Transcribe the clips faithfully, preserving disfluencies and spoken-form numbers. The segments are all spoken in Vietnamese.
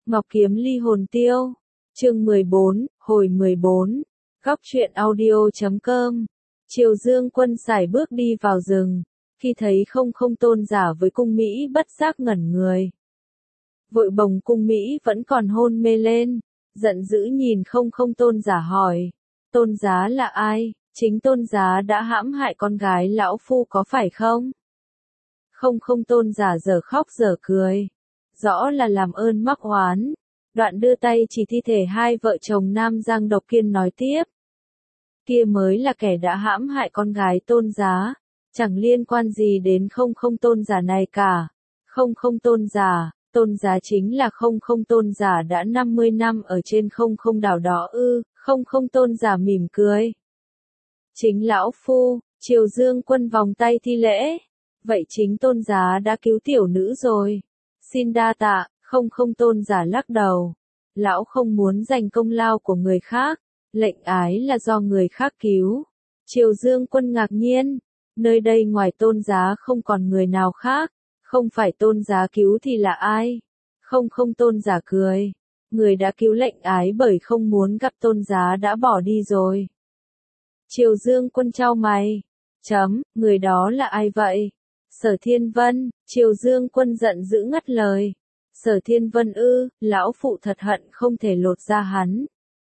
Ngọc Kiếm Ly Hồn Tiêu. Chương mười bốn, hồi mười bốn. Góc truyện audio chấm com. Triều Dương Quân sải bước đi vào rừng, khi thấy không không tôn giả với cung Mỹ bất giác ngẩn người. Vội bồng cung Mỹ vẫn còn hôn mê lên, giận dữ nhìn không không tôn giả hỏi. Tôn giá là ai? Chính tôn giá đã hãm hại con gái lão phu có phải không? Không không tôn giả dở khóc dở cười. Rõ là làm ơn mắc oán. Đoạn đưa tay chỉ thi thể hai vợ chồng Nam Giang Độc Kiên nói tiếp. Kia mới là kẻ đã hãm hại con gái tôn giá, chẳng liên quan gì đến không không tôn giả này cả. Không không tôn giả, tôn giá chính là không không tôn giả đã năm mươi năm ở trên không không đảo đó ư, không không tôn giả mỉm cười. Chính lão phu, Triều Dương Quân vòng tay thi lễ. Vậy chính tôn giá đã cứu tiểu nữ rồi. Xin đa tạ, không không tôn giả lắc đầu. Lão không muốn giành công lao của người khác, lệnh ái là do người khác cứu. Triều Dương Quân ngạc nhiên, nơi đây ngoài tôn giá không còn người nào khác, không phải tôn giá cứu thì là ai? Không không tôn giả cười, người đã cứu lệnh ái bởi không muốn gặp tôn giá đã bỏ đi rồi. Triều Dương Quân chau mày, chấm, người đó là ai vậy? Sở Thiên Vân. Triều Dương Quân giận dữ ngắt lời. Sở Thiên Vân ư, lão phụ thật hận không thể lột ra hắn.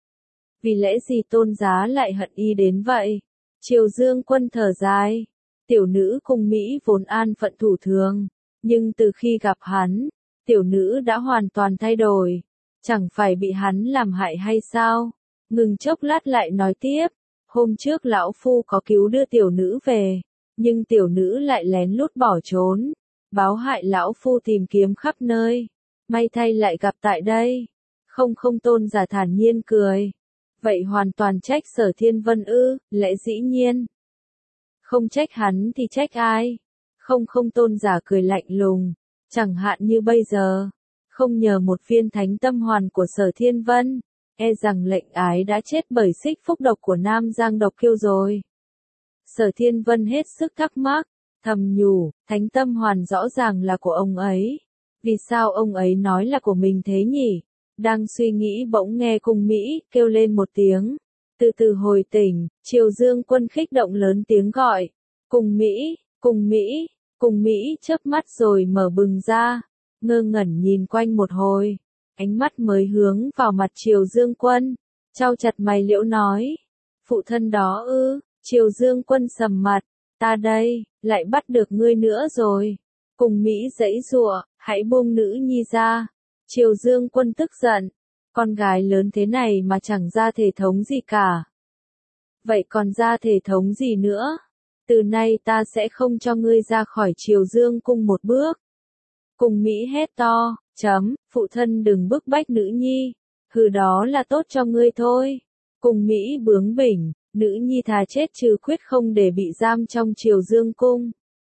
Vì lẽ gì tôn giá lại hận y đến vậy? Triều Dương Quân thở dài. Tiểu nữ cùng Mỹ vốn an phận thủ thường, nhưng từ khi gặp hắn, tiểu nữ đã hoàn toàn thay đổi. Chẳng phải bị hắn làm hại hay sao? Ngừng chốc lát lại nói tiếp. Hôm trước lão phu có cứu đưa tiểu nữ về, nhưng tiểu nữ lại lén lút bỏ trốn, báo hại lão phu tìm kiếm khắp nơi. May thay lại gặp tại đây. Không không tôn giả thản nhiên cười. Vậy hoàn toàn trách Sở Thiên Vân ư? Lẽ dĩ nhiên. Không trách hắn thì trách ai? Không không tôn giả cười lạnh lùng. Chẳng hạn như bây giờ, không nhờ một viên thánh tâm hoàn của Sở Thiên Vân, e rằng lệnh ái đã chết bởi xích phúc độc của Nam Giang Độc Kiêu rồi. Sở Thiên Vân hết sức thắc mắc, thầm nhủ, thánh tâm hoàn rõ ràng là của ông ấy. Vì sao ông ấy nói là của mình thế nhỉ? Đang suy nghĩ bỗng nghe cung Mỹ kêu lên một tiếng. Từ từ hồi tỉnh, Triều Dương Quân khích động lớn tiếng gọi. Cung Mỹ, cung Mỹ, cung Mỹ chớp mắt rồi mở bừng ra. Ngơ ngẩn nhìn quanh một hồi. Ánh mắt mới hướng vào mặt Triều Dương Quân. Chau chặt mày liễu nói. Phụ thân đó ư? Triều Dương Quân sầm mặt. Ta đây, lại bắt được ngươi nữa rồi. Cung Mỹ giãy giụa, hãy buông nữ nhi ra. Triều Dương Quân tức giận. Con gái lớn thế này mà chẳng ra thể thống gì cả. Vậy còn ra thể thống gì nữa? Từ nay ta sẽ không cho ngươi ra khỏi Triều Dương Cung một bước. Cung Mỹ hét to, chấm, phụ thân đừng bức bách nữ nhi. Hừ, đó là tốt cho ngươi thôi. Cung Mỹ bướng bỉnh, nữ nhi thà chết chứ quyết không để bị giam trong Triều Dương Cung.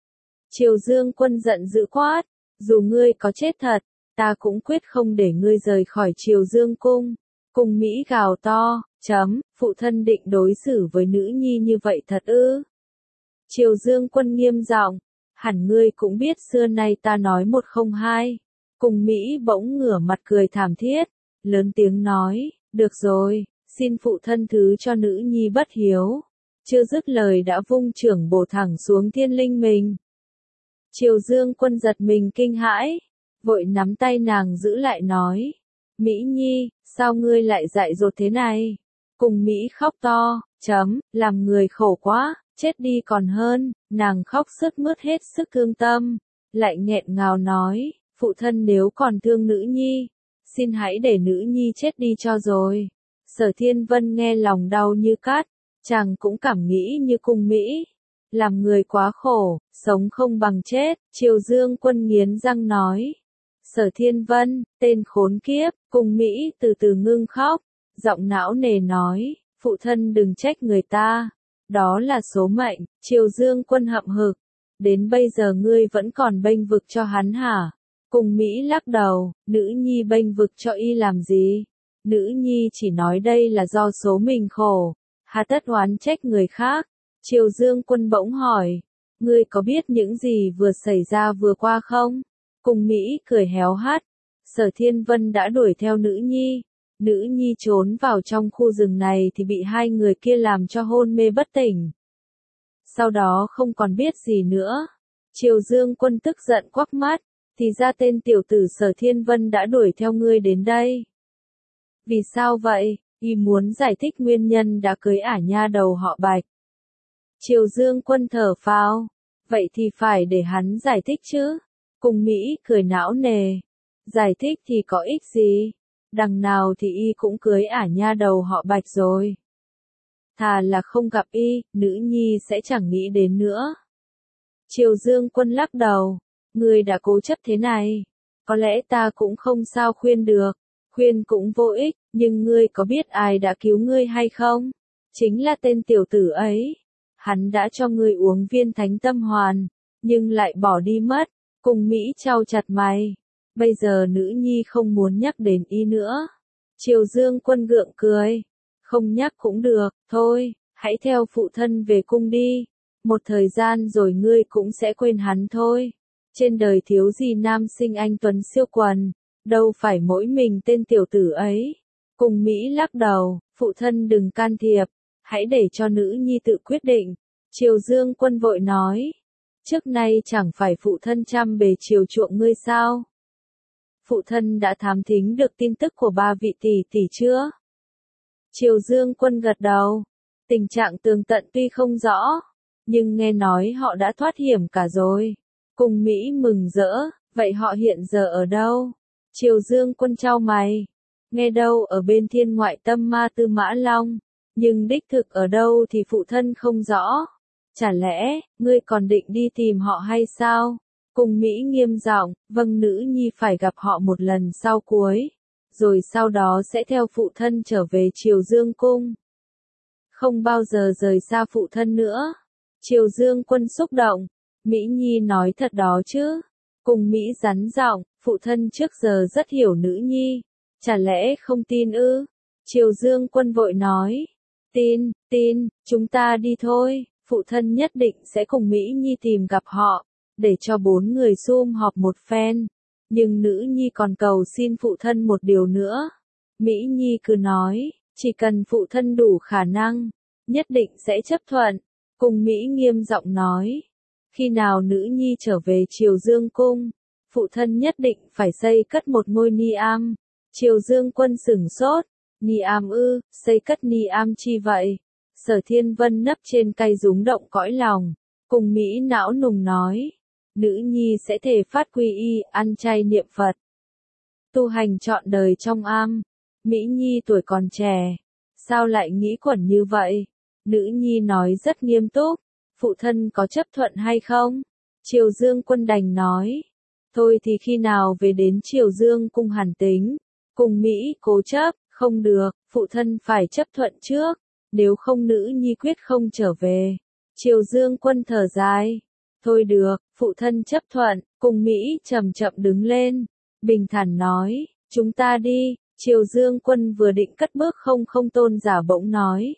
Triều Dương Quân giận dữ quát, dù ngươi có chết thật, ta cũng quyết không để ngươi rời khỏi Triều Dương Cung. Cung Mỹ gào to, chấm, phụ thân định đối xử với nữ nhi như vậy thật ư? Triều Dương Quân nghiêm giọng, hẳn ngươi cũng biết xưa nay ta nói một không hai. Cung Mỹ bỗng ngửa mặt cười thảm thiết, lớn tiếng nói, được rồi, xin phụ thân thứ cho nữ nhi bất hiếu. Chưa dứt lời đã vung chưởng bổ thẳng xuống thiên linh mình. Triều Dương Quân giật mình kinh hãi, vội nắm tay nàng giữ lại nói. Mỹ nhi, sao ngươi lại dại dột thế này? Cung Mỹ khóc to, chấm, làm người khổ quá, chết đi còn hơn. Nàng khóc sướt mướt hết sức thương tâm, lại nghẹn ngào nói, phụ thân nếu còn thương nữ nhi, xin hãy để nữ nhi chết đi cho rồi. Sở Thiên Vân nghe lòng đau như cắt, chàng cũng cảm nghĩ như Cung Mỹ. Làm người quá khổ, sống không bằng chết. Triều Dương Quân nghiến răng nói. Sở Thiên Vân, tên khốn kiếp. Cung Mỹ từ từ ngưng khóc, giọng não nề nói, phụ thân đừng trách người ta. Đó là số mệnh. Triều Dương Quân hậm hực, đến bây giờ ngươi vẫn còn bênh vực cho hắn hả? Cung Mỹ lắc đầu, nữ nhi bênh vực cho y làm gì? Nữ nhi chỉ nói đây là do số mình khổ, hà tất oán trách người khác. Triều Dương Quân bỗng hỏi, ngươi có biết những gì vừa xảy ra vừa qua không? Cung Mỹ cười héo hắt, Sở Thiên Vân đã đuổi theo nữ nhi. Nữ nhi trốn vào trong khu rừng này thì bị hai người kia làm cho hôn mê bất tỉnh. Sau đó không còn biết gì nữa. Triều Dương Quân tức giận quắc mắt, thì ra tên tiểu tử Sở Thiên Vân đã đuổi theo ngươi đến đây. Vì sao vậy? Y muốn giải thích nguyên nhân đã cưới ả nha đầu họ Bạch. Triều Dương Quân thở phào, vậy thì phải để hắn giải thích chứ. Cùng Mỹ cười não nề, giải thích thì có ích gì, đằng nào thì y cũng cưới ả nha đầu họ Bạch rồi. Thà là không gặp y, nữ nhi sẽ chẳng nghĩ đến nữa. Triều Dương Quân lắc đầu, ngươi đã cố chấp thế này, có lẽ ta cũng không sao khuyên được, khuyên cũng vô ích, nhưng ngươi có biết ai đã cứu ngươi hay không? Chính là tên tiểu tử ấy. Hắn đã cho ngươi uống viên thánh tâm hoàn, nhưng lại bỏ đi mất. Cùng Mỹ chau chặt mày. Bây giờ nữ nhi không muốn nhắc đến y nữa. Triều Dương Quân gượng cười. Không nhắc cũng được, thôi, hãy theo phụ thân về cung đi. Một thời gian rồi ngươi cũng sẽ quên hắn thôi. Trên đời thiếu gì nam sinh anh tuấn siêu quần, đâu phải mỗi mình tên tiểu tử ấy. Cùng Mỹ lắc đầu, phụ thân đừng can thiệp, hãy để cho nữ nhi tự quyết định. Triều Dương Quân vội nói, trước nay chẳng phải phụ thân chăm bề chiều chuộng ngươi sao? Phụ thân đã thám thính được tin tức của ba vị tỷ tỷ chưa? Triều Dương Quân gật đầu, tình trạng tường tận tuy không rõ, nhưng nghe nói họ đã thoát hiểm cả rồi. Cùng Mỹ mừng rỡ, vậy họ hiện giờ ở đâu? Triều Dương Quân chau mày, nghe đâu ở bên thiên ngoại tâm ma Tư Mã Long, nhưng đích thực ở đâu thì phụ thân không rõ. Chả lẽ, ngươi còn định đi tìm họ hay sao? Cùng Mỹ nghiêm giọng, vâng, nữ nhi phải gặp họ một lần sau cuối, rồi sau đó sẽ theo phụ thân trở về Triều Dương Cung. Không bao giờ rời xa phụ thân nữa. Triều Dương Quân xúc động, Mỹ Nhi nói thật đó chứ. Cùng Mỹ rắn giọng, phụ thân trước giờ rất hiểu nữ nhi, chả lẽ không tin ư? Triều Dương Quân vội nói, tin, tin, chúng ta đi thôi, phụ thân nhất định sẽ cùng Mỹ Nhi tìm gặp họ, để cho bốn người sum họp một phen. Nhưng nữ nhi còn cầu xin phụ thân một điều nữa. Mỹ Nhi cứ nói, chỉ cần phụ thân đủ khả năng, nhất định sẽ chấp thuận. Cùng Mỹ nghiêm giọng nói, khi nào nữ nhi trở về Triều Dương Cung, phụ thân nhất định phải xây cất một ngôi ni am. Triều Dương Quân sửng sốt, ni am ư, xây cất ni am chi vậy? Sở Thiên Vân nấp trên cây rúng động cõi lòng, cùng Mỹ não nùng nói, nữ nhi sẽ thề phát quy y, ăn chay niệm Phật, tu hành trọn đời trong am. Mỹ Nhi tuổi còn trẻ, sao lại nghĩ quẩn như vậy? Nữ nhi nói rất nghiêm túc, phụ thân có chấp thuận hay không? Triều Dương Quân đành nói, thôi thì khi nào về đến Triều Dương Cung hàn tính. Cùng Mỹ cố chấp, không được, phụ thân phải chấp thuận trước, nếu không nữ nhi quyết không trở về. Triều Dương Quân thở dài, thôi được, phụ thân chấp thuận. Cùng Mỹ chậm chậm đứng lên, bình thản nói, chúng ta đi. Triều Dương Quân vừa định cất bước không không tôn giả bỗng nói,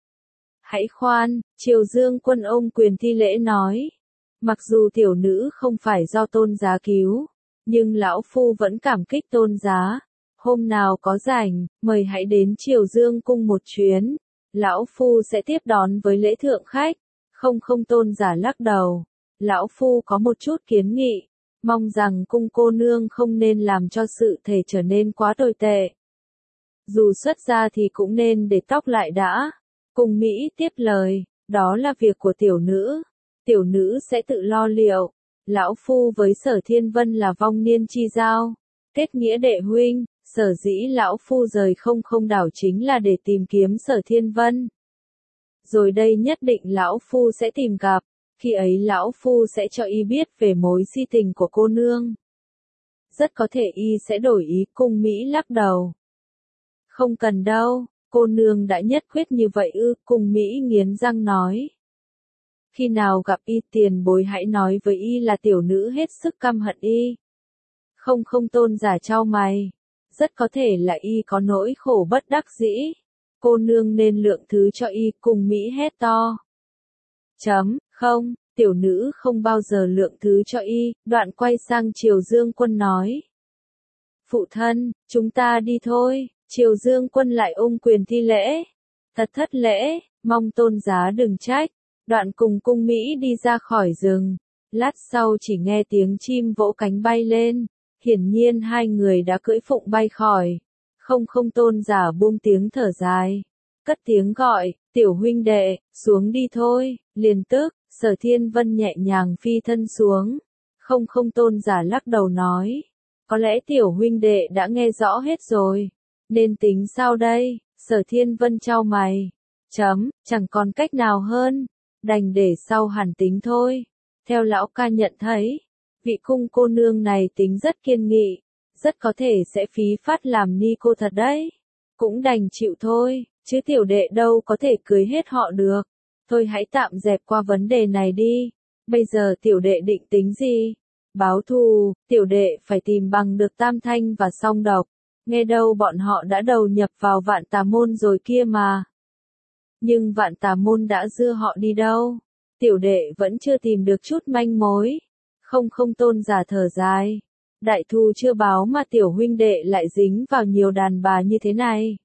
hãy khoan. Triều Dương Quân ôm quyền thi lễ nói, mặc dù tiểu nữ không phải do tôn giá cứu, nhưng lão phu vẫn cảm kích tôn giá. Hôm nào có rảnh, mời hãy đến Triều Dương Cung một chuyến, lão phu sẽ tiếp đón với lễ thượng khách. Không không tôn giả lắc đầu, lão phu có một chút kiến nghị, mong rằng cung cô nương không nên làm cho sự thể trở nên quá tồi tệ. Dù xuất gia thì cũng nên để tóc lại đã. Cùng Mỹ tiếp lời, đó là việc của tiểu nữ, tiểu nữ sẽ tự lo liệu. Lão phu với Sở Thiên Vân là vong niên chi giao, kết nghĩa đệ huynh, sở dĩ lão phu rời không không đảo chính là để tìm kiếm Sở Thiên Vân. Rồi đây nhất định lão phu sẽ tìm gặp, khi ấy lão phu sẽ cho y biết về mối si tình của cô nương. Rất có thể y sẽ đổi ý. Cùng Mỹ lắc đầu, không cần đâu, cô nương đã nhất quyết như vậy ư? Cùng Mỹ nghiến răng nói, khi nào gặp y tiền bối hãy nói với y là tiểu nữ hết sức căm hận y. Không không tôn giả chau mày, rất có thể là y có nỗi khổ bất đắc dĩ, cô nương nên lượng thứ cho y. Cùng Mỹ hét to, chấm, không, tiểu nữ không bao giờ lượng thứ cho y. Đoạn quay sang Triều Dương Quân nói, Phụ thân, chúng ta đi thôi. Triều Dương Quân lại ôm quyền thi lễ. Thật thất lễ, mong tôn giá đừng trách. Đoạn cùng cung Mỹ đi ra khỏi rừng. Lát sau chỉ nghe tiếng chim vỗ cánh bay lên. Hiển nhiên hai người đã cưỡi phụng bay khỏi. Không không tôn giả buông tiếng thở dài. Cất tiếng gọi, tiểu huynh đệ, xuống đi thôi. Liền tức, Sở Thiên Vân nhẹ nhàng phi thân xuống. Không không tôn giả lắc đầu nói. Có lẽ tiểu huynh đệ đã nghe rõ hết rồi. Nên tính sao đây? Sở Thiên Vân chau mày. Chấm, chẳng còn cách nào hơn. Đành để sau hẳn tính thôi. Theo lão ca nhận thấy, vị cung cô nương này tính rất kiên nghị. Rất có thể sẽ phí phát làm ni cô thật đấy. Cũng đành chịu thôi, chứ tiểu đệ đâu có thể cưới hết họ được. Thôi hãy tạm dẹp qua vấn đề này đi. Bây giờ tiểu đệ định tính gì? Báo thù, tiểu đệ phải tìm bằng được Tam Thanh và Song Độc. Nghe đâu bọn họ đã đầu nhập vào Vạn Tà Môn rồi kia mà. Nhưng Vạn Tà Môn đã đưa họ đi đâu? Tiểu đệ vẫn chưa tìm được chút manh mối. Không không tôn giả thở dài. Đại thù chưa báo mà tiểu huynh đệ lại dính vào nhiều đàn bà như thế này.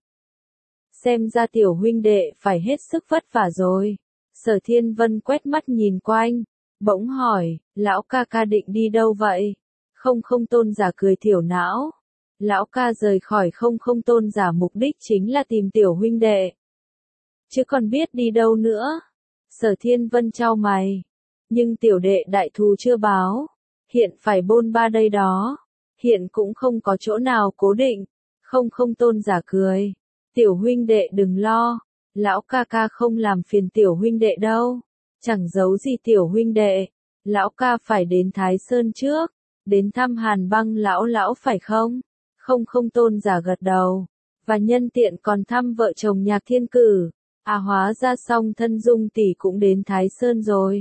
Xem ra tiểu huynh đệ phải hết sức vất vả rồi. Sở Thiên Vân quét mắt nhìn quanh. Bỗng hỏi, lão ca ca định đi đâu vậy? Không không tôn giả cười thiểu não. Lão ca rời khỏi không không tôn giả mục đích chính là tìm tiểu huynh đệ. Chứ còn biết đi đâu nữa. Sở Thiên Vân chau mày. Nhưng tiểu đệ đại thù chưa báo. Hiện phải bôn ba đây đó. Hiện cũng không có chỗ nào cố định. Không không tôn giả cười. Tiểu huynh đệ đừng lo. Lão ca ca không làm phiền tiểu huynh đệ đâu. Chẳng giấu gì tiểu huynh đệ. Lão ca phải đến Thái Sơn trước. Đến thăm Hàn Băng lão lão phải không? Không không tôn giả gật đầu. Và nhân tiện còn thăm vợ chồng Nhạc Thiên Cử. À hóa ra xong thân Dung tỷ cũng đến Thái Sơn rồi.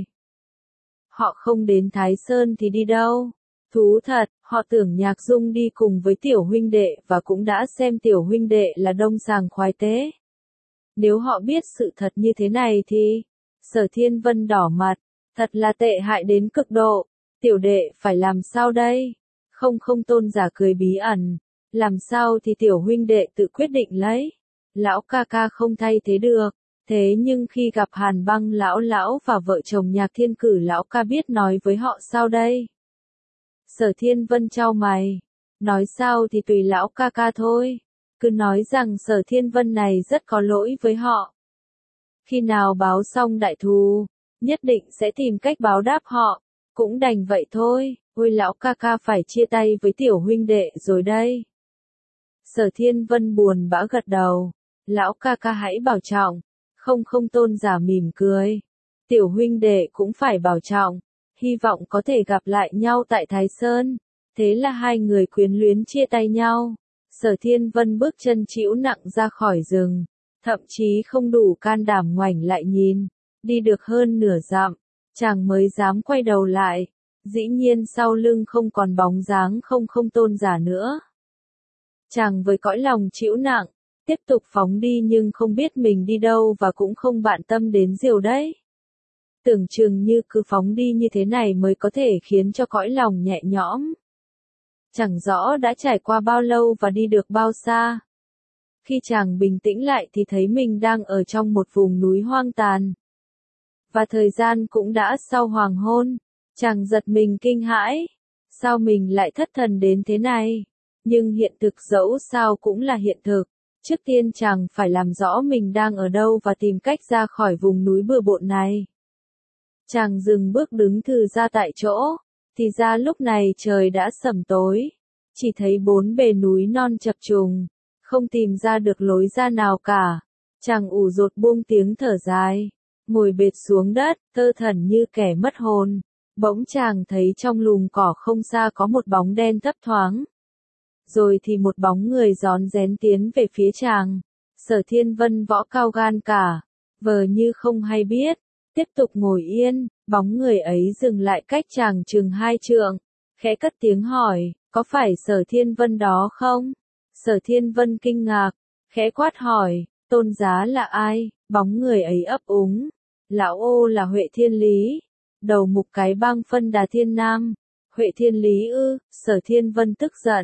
Họ không đến Thái Sơn thì đi đâu? Thú thật, họ tưởng Nhạc Dung đi cùng với tiểu huynh đệ và cũng đã xem tiểu huynh đệ là đông sàng khoái tế. Nếu họ biết sự thật như thế này thì... Sở Thiên Vân đỏ mặt, thật là tệ hại đến cực độ. Tiểu đệ phải làm sao đây? Không không tôn giả cười bí ẩn. Làm sao thì tiểu huynh đệ tự quyết định lấy. Lão ca ca không thay thế được. Thế nhưng khi gặp Hàn Băng lão lão và vợ chồng Nhạc Thiên Cử lão ca biết nói với họ sao đây? Sở Thiên Vân chau mày. Nói sao thì tùy lão ca ca thôi. Cứ nói rằng Sở Thiên Vân này rất có lỗi với họ. Khi nào báo xong đại thù, nhất định sẽ tìm cách báo đáp họ. Cũng đành vậy thôi, ôi lão ca ca phải chia tay với tiểu huynh đệ rồi đây. Sở Thiên Vân buồn bã gật đầu. Lão ca ca hãy bảo trọng. Không không tôn giả mỉm cười. Tiểu huynh đệ cũng phải bảo trọng. Hy vọng có thể gặp lại nhau tại Thái Sơn. Thế là hai người quyến luyến chia tay nhau. Sở Thiên Vân bước chân trĩu nặng ra khỏi rừng. Thậm chí không đủ can đảm ngoảnh lại nhìn. Đi được hơn nửa dặm, chàng mới dám quay đầu lại. Dĩ nhiên sau lưng không còn bóng dáng không không tôn giả nữa. Chàng với cõi lòng trĩu nặng, tiếp tục phóng đi nhưng không biết mình đi đâu và cũng không bận tâm đến Diều đấy. Tưởng chừng như cứ phóng đi như thế này mới có thể khiến cho cõi lòng nhẹ nhõm. Chẳng rõ đã trải qua bao lâu và đi được bao xa. Khi chàng bình tĩnh lại thì thấy mình đang ở trong một vùng núi hoang tàn. Và thời gian cũng đã sau hoàng hôn. Chàng giật mình kinh hãi. Sao mình lại thất thần đến thế này? Nhưng hiện thực dẫu sao cũng là hiện thực. Trước tiên chàng phải làm rõ mình đang ở đâu và tìm cách ra khỏi vùng núi bừa bộn này. Chàng dừng bước đứng thừ ra tại chỗ. Thì ra lúc này trời đã sẩm tối. Chỉ thấy bốn bề núi non chập trùng. Không tìm ra được lối ra nào cả. Chàng ủ rột buông tiếng thở dài. Ngồi bệt xuống đất, thơ thẩn như kẻ mất hồn. Bỗng chàng thấy trong lùm cỏ không xa có một bóng đen thấp thoáng. Rồi thì một bóng người rón rén tiến về phía chàng. Sở Thiên Vân võ cao gan cả. Vờ như không hay biết. Tiếp tục ngồi yên, bóng người ấy dừng lại cách chàng chừng hai trượng. Khẽ cất tiếng hỏi, có phải Sở Thiên Vân đó không? Sở Thiên Vân kinh ngạc, khẽ quát hỏi, tôn giá là ai? Bóng người ấy ấp úng, lão ô là Huệ Thiên Lý, đầu mục cái bang phân Đà Thiên Nam. Huệ Thiên Lý ư? Sở Thiên Vân tức giận,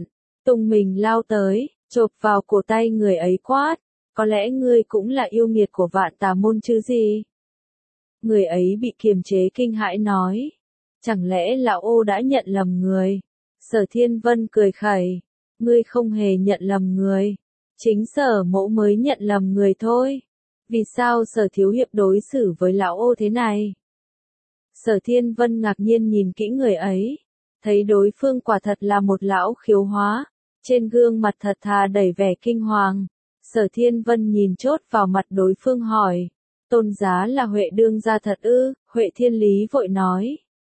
tung mình lao tới, chộp vào cổ tay người ấy quát, có lẽ ngươi cũng là yêu nghiệt của Vạn Tà Môn chứ gì? Người ấy bị kiềm chế kinh hãi nói, chẳng lẽ lão ô đã nhận lầm người? Sở Thiên Vân cười khẩy, ngươi không hề nhận lầm người, chính Sở Mỗ mới nhận lầm người thôi. Vì sao Sở Thiếu Hiệp đối xử với lão ô thế này? Sở Thiên Vân ngạc nhiên nhìn kỹ người ấy, thấy đối phương quả thật là một lão khiếu hóa, trên gương mặt thật thà đầy vẻ kinh hoàng. Sở Thiên Vân nhìn chốt vào mặt đối phương hỏi, tôn giá là Huệ đương gia thật ư? Huệ Thiên Lý vội nói,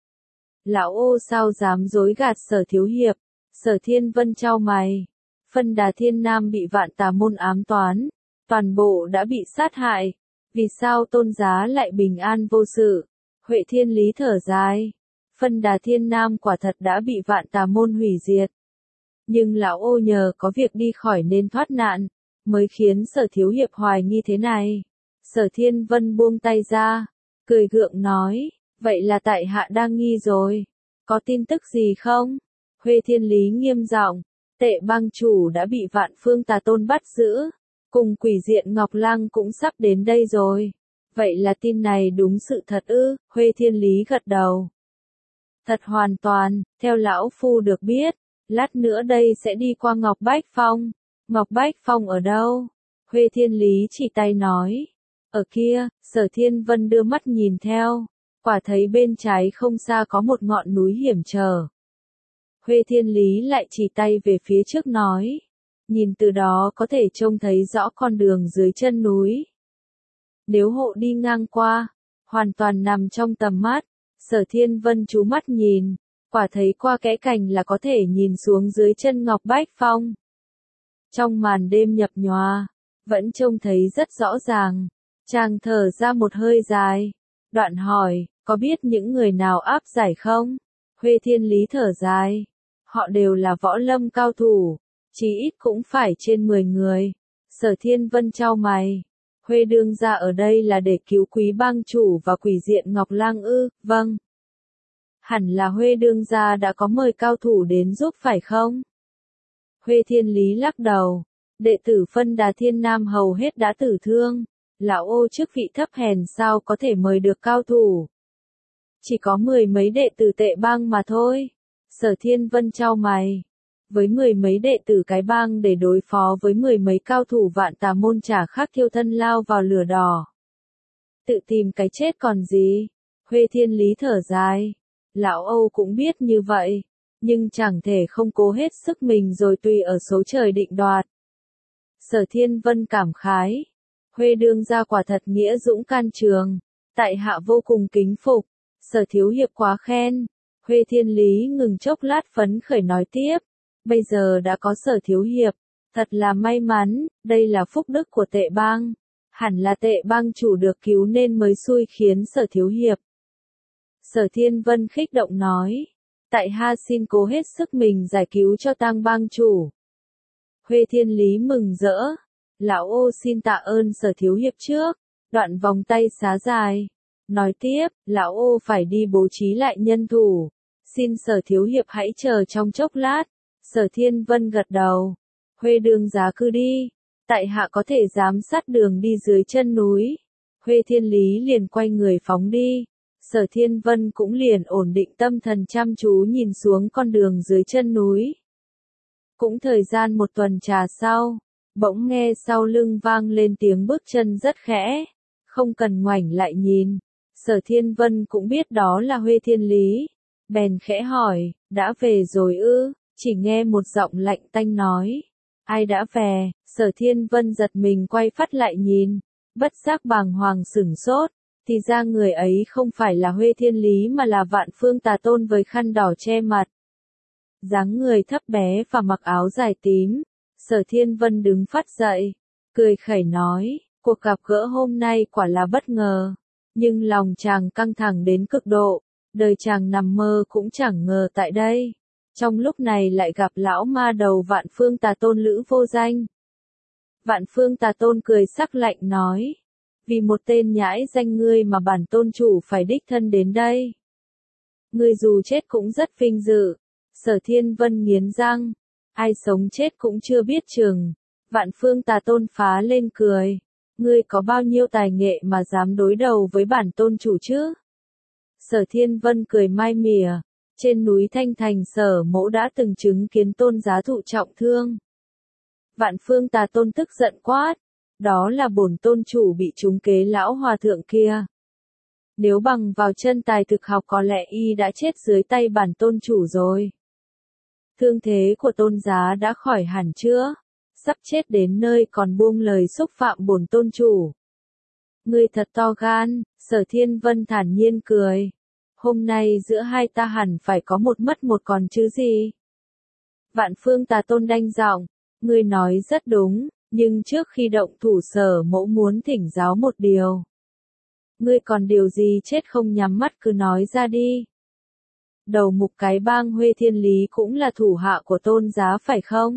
lão ô sao dám dối gạt Sở Thiếu Hiệp? Sở Thiên Vân chau mày, Phân Đà Thiên Nam bị Vạn Tà Môn ám toán, toàn bộ đã bị sát hại, vì sao tôn giá lại bình an vô sự? Huệ Thiên Lý thở dài, Phân Đà Thiên Nam quả thật đã bị Vạn Tà Môn hủy diệt. Nhưng lão ô nhờ có việc đi khỏi nên thoát nạn, mới khiến Sở Thiếu Hiệp hoài nghi thế này. Sở Thiên Vân buông tay ra, cười gượng nói, vậy là tại hạ đang nghi rồi, có tin tức gì không? Huệ Thiên Lý nghiêm giọng, Tệ Bang chủ đã bị Vạn Phương Tà Tôn bắt giữ, cùng Quỷ Diện Ngọc Lang cũng sắp đến đây rồi. Vậy là tin này đúng sự thật ư? Huệ Thiên Lý gật đầu. Thật hoàn toàn, theo lão phu được biết, lát nữa đây sẽ đi qua Ngọc Bách Phong. Ngọc Bách Phong ở đâu? Huệ Thiên Lý chỉ tay nói. Ở kia, Sở Thiên Vân đưa mắt nhìn theo, quả thấy bên trái không xa có một ngọn núi hiểm trở. Huệ Thiên Lý lại chỉ tay về phía trước nói, nhìn từ đó có thể trông thấy rõ con đường dưới chân núi. Nếu hộ đi ngang qua, hoàn toàn nằm trong tầm mắt. Sở Thiên Vân chú mắt nhìn, quả thấy qua kẽ cành là có thể nhìn xuống dưới chân Ngọc Bách Phong. Trong màn đêm nhập nhòa, vẫn trông thấy rất rõ ràng. Chàng thở ra một hơi dài, đoạn hỏi, có biết những người nào áp giải không? Huệ Thiên Lý thở dài, họ đều là võ lâm cao thủ, chí ít cũng phải trên mười người. Sở Thiên Vân chau mày, Huệ đương gia ở đây là để cứu Quý Bang chủ và Quỷ Diện Ngọc Lang ư? Vâng. Hẳn là Huệ đương gia đã có mời cao thủ đến giúp phải không? Huệ Thiên Lý lắc đầu, đệ tử Phân Đà Thiên Nam hầu hết đã tử thương, lão ô chức vị thấp hèn sao có thể mời được cao thủ. Chỉ có mười mấy đệ tử Tệ Bang mà thôi. Sở Thiên Vân chau mày, với mười mấy đệ tử cái bang để đối phó với mười mấy cao thủ Vạn Tà Môn chả khác thiêu thân lao vào lửa đỏ. Tự tìm cái chết còn gì? Huệ Thiên Lý thở dài, lão Âu cũng biết như vậy, nhưng chẳng thể không cố hết sức mình rồi tùy ở số trời định đoạt. Sở Thiên Vân cảm khái, Huệ đương gia quả thật nghĩa dũng can trường, tại hạ vô cùng kính phục. Sở Thiếu Hiệp quá khen. Huệ Thiên Lý ngừng chốc lát phấn khởi nói tiếp, bây giờ đã có Sở Thiếu Hiệp, thật là may mắn, đây là phúc đức của Tệ Bang, hẳn là Tệ Bang chủ được cứu nên mới xui khiến Sở Thiếu Hiệp. Sở Thiên Vân khích động nói, tại hạ xin cố hết sức mình giải cứu cho Tang Bang chủ. Huệ Thiên Lý mừng rỡ, lão ô xin tạ ơn Sở Thiếu Hiệp trước, đoạn vòng tay xá dài. Nói tiếp, lão ô phải đi bố trí lại nhân thủ, xin Sở Thiếu Hiệp hãy chờ trong chốc lát. Sở Thiên Vân gật đầu, Huệ đương giá cứ đi, tại hạ có thể giám sát đường đi dưới chân núi. Huệ Thiên Lý liền quay người phóng đi, Sở Thiên Vân cũng liền ổn định tâm thần chăm chú nhìn xuống con đường dưới chân núi. Cũng thời gian một tuần trà sau, bỗng nghe sau lưng vang lên tiếng bước chân rất khẽ, không cần ngoảnh lại nhìn. Sở Thiên Vân cũng biết đó là Huệ Thiên Lý, bèn khẽ hỏi, đã về rồi ư? Chỉ nghe một giọng lạnh tanh nói, ai đã về? Sở Thiên Vân giật mình quay phát lại nhìn, bất giác bàng hoàng sửng sốt, thì ra người ấy không phải là Huệ Thiên Lý mà là Vạn Phương Tà Tôn với khăn đỏ che mặt. Dáng người thấp bé và mặc áo dài tím. Sở Thiên Vân đứng phát dậy, cười khẩy nói, cuộc gặp gỡ hôm nay quả là bất ngờ. Nhưng lòng chàng căng thẳng đến cực độ, đời chàng nằm mơ cũng chẳng ngờ tại đây. Trong lúc này lại gặp lão ma đầu Vạn Phương Tà Tôn Lữ Vô Danh. Vạn Phương Tà Tôn cười sắc lạnh nói, vì một tên nhãi danh ngươi mà bản tôn chủ phải đích thân đến đây. Ngươi dù chết cũng rất vinh dự. Sở Thiên Vân nghiến răng, ai sống chết cũng chưa biết chừng. Vạn Phương Tà Tôn phá lên cười. Ngươi có bao nhiêu tài nghệ mà dám đối đầu với bản tôn chủ chứ? Sở Thiên Vân cười mai mỉa. Trên núi Thanh Thành Sở Mỗ đã từng chứng kiến tôn giá thụ trọng thương. Vạn Phương Tà Tôn tức giận quát. Đó là bổn tôn chủ bị trúng kế lão hòa thượng kia. Nếu bằng vào chân tài thực học có lẽ y đã chết dưới tay bản tôn chủ rồi. Thương thế của tôn giá đã khỏi hẳn chưa? Sắp chết đến nơi còn buông lời xúc phạm bổn tôn chủ. Ngươi thật to gan, Sở Thiên Vân thản nhiên cười. Hôm nay giữa hai ta hẳn phải có một mất một còn chứ gì? Vạn Phương Tà Tôn đanh giọng, ngươi nói rất đúng, nhưng trước khi động thủ Sở Mỗ muốn thỉnh giáo một điều. Ngươi còn điều gì chết không nhắm mắt cứ nói ra đi. Đầu mục cái bang Huê Thiên Lý cũng là thủ hạ của tôn giá phải không?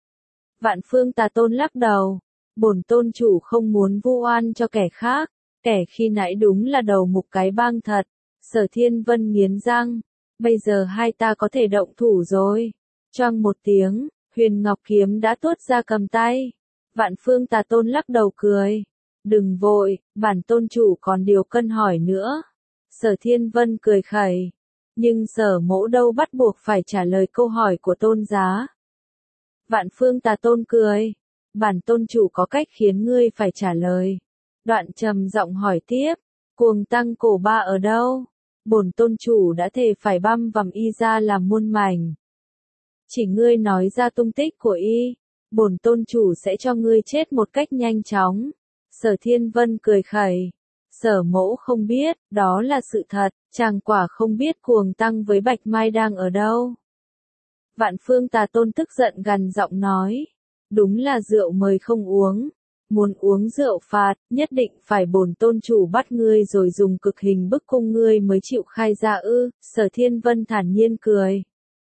Vạn Phương Tà Tôn lắc đầu. Bổn tôn chủ không muốn vu oan cho kẻ khác. Kẻ khi nãy đúng là đầu mục cái bang thật. Sở Thiên Vân nghiến răng. Bây giờ hai ta có thể động thủ rồi. Choang một tiếng, Huyền Ngọc Kiếm đã tuốt ra cầm tay. Vạn Phương Tà Tôn lắc đầu cười. Đừng vội, bản tôn chủ còn điều cân hỏi nữa. Sở Thiên Vân cười khẩy. Nhưng Sở Mỗ đâu bắt buộc phải trả lời câu hỏi của tôn giá. Vạn Phương Tà Tôn cười. Bản tôn chủ có cách khiến ngươi phải trả lời. Đoạn trầm giọng hỏi tiếp. Cuồng tăng cổ ba ở đâu? Bổn tôn chủ đã thề phải băm vằm y ra làm muôn mảnh. Chỉ ngươi nói ra tung tích của y, bổn tôn chủ sẽ cho ngươi chết một cách nhanh chóng. Sở Thiên Vân cười khẩy. Sở Mỗ không biết, đó là sự thật, chàng quả không biết cuồng tăng với Bạch Mai đang ở đâu. Vạn Phương Tà Tôn tức giận gằn giọng nói. Đúng là rượu mời không uống. Muốn uống rượu phạt, nhất định phải bổn tôn chủ bắt ngươi rồi dùng cực hình bức cung ngươi mới chịu khai ra ư. Sở Thiên Vân thản nhiên cười.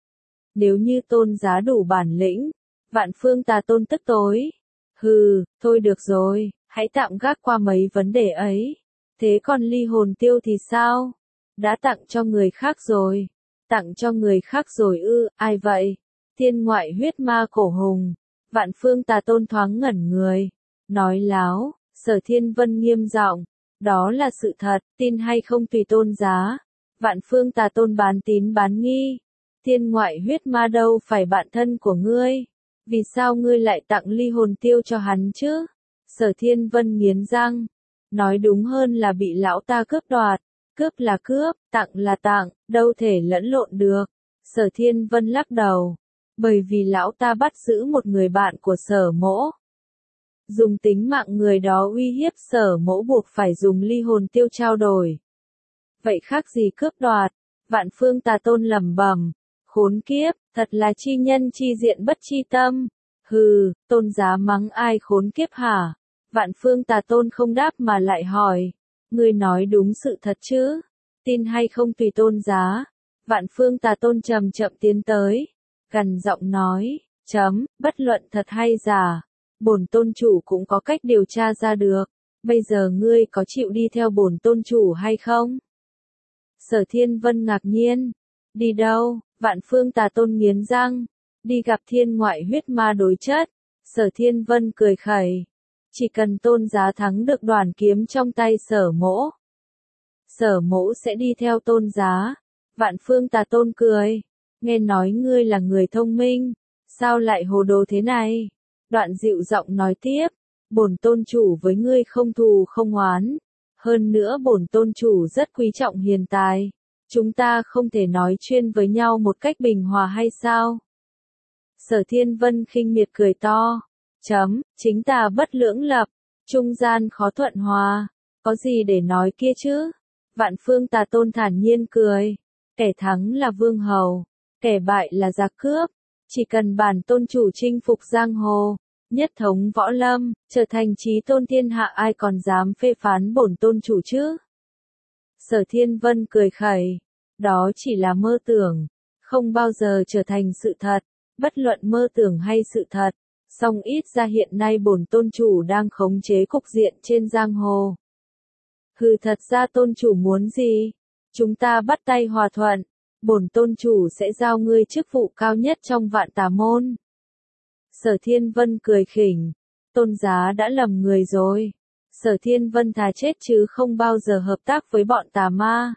Nếu như tôn giá đủ bản lĩnh, Vạn Phương Tà Tôn tức tối. Hừ, thôi được rồi, hãy tạm gác qua mấy vấn đề ấy. Thế còn ly hồn tiêu thì sao? Đã tặng cho người khác rồi. Tặng cho người khác rồi ư, ai vậy? Thiên ngoại huyết ma cổ hùng. Vạn Phương Tà Tôn thoáng ngẩn người. Nói láo, Sở Thiên Vân nghiêm giọng. Đó là sự thật, tin hay không tùy tôn giá. Vạn Phương Tà Tôn bán tín bán nghi. Thiên ngoại huyết ma đâu phải bạn thân của ngươi. Vì sao ngươi lại tặng ly hồn tiêu cho hắn chứ? Sở Thiên Vân nghiến răng. Nói đúng hơn là bị lão ta cướp đoạt. Cướp là cướp, tặng là tặng, đâu thể lẫn lộn được. Sở Thiên Vân lắc đầu. Bởi vì lão ta bắt giữ một người bạn của Sở Mỗ. Dùng tính mạng người đó uy hiếp Sở Mỗ buộc phải dùng ly hồn tiêu trao đổi. Vậy khác gì cướp đoạt? Vạn Phương Tà Tôn lẩm bẩm. Khốn kiếp, thật là chi nhân chi diện bất chi tâm. Hừ, tôn giá mắng ai khốn kiếp hả? Vạn Phương Tà Tôn không đáp mà lại hỏi. Ngươi nói đúng sự thật chứ? Tin hay không tùy tôn giá. Vạn Phương Tà Tôn chậm chậm tiến tới. Gằn giọng nói, chấm, bất luận thật hay giả. Bổn tôn chủ cũng có cách điều tra ra được. Bây giờ ngươi có chịu đi theo bổn tôn chủ hay không? Sở Thiên Vân ngạc nhiên. Đi đâu? Vạn Phương Tà Tôn nghiến răng. Đi gặp thiên ngoại huyết ma đối chất. Sở Thiên Vân cười khẩy. Chỉ cần tôn giá thắng được đoàn kiếm trong tay Sở Mỗ. Sở Mỗ sẽ đi theo tôn giá. Vạn Phương Tà Tôn cười. Nghe nói ngươi là người thông minh. Sao lại hồ đồ thế này? Đoạn dịu giọng nói tiếp. Bổn tôn chủ với ngươi không thù không oán. Hơn nữa bổn tôn chủ rất quý trọng hiền tài. Chúng ta không thể nói chuyên với nhau một cách bình hòa hay sao? Sở Thiên Vân khinh miệt cười to. Chấm, chính tà bất lưỡng lập. Trung gian khó thuận hòa. Có gì để nói kia chứ? Vạn Phương Tà Tôn thản nhiên cười. Kẻ thắng là vương hầu. Kẻ bại là giặc cướp. Chỉ cần bản tôn chủ chinh phục giang hồ. Nhất thống võ lâm, trở thành chí tôn thiên hạ ai còn dám phê phán bổn tôn chủ chứ? Sở Thiên Vân cười khẩy. Đó chỉ là mơ tưởng. Không bao giờ trở thành sự thật. Bất luận mơ tưởng hay sự thật. Song ít ra hiện nay bổn tôn chủ đang khống chế cục diện trên giang hồ. Hừ, thật ra tôn chủ muốn gì? Chúng ta bắt tay hòa thuận. Bổn tôn chủ sẽ giao ngươi chức vụ cao nhất trong Vạn Tà Môn. Sở Thiên Vân cười khỉnh, tôn giá đã lầm người rồi. Sở Thiên Vân thà chết chứ không bao giờ hợp tác với bọn tà ma.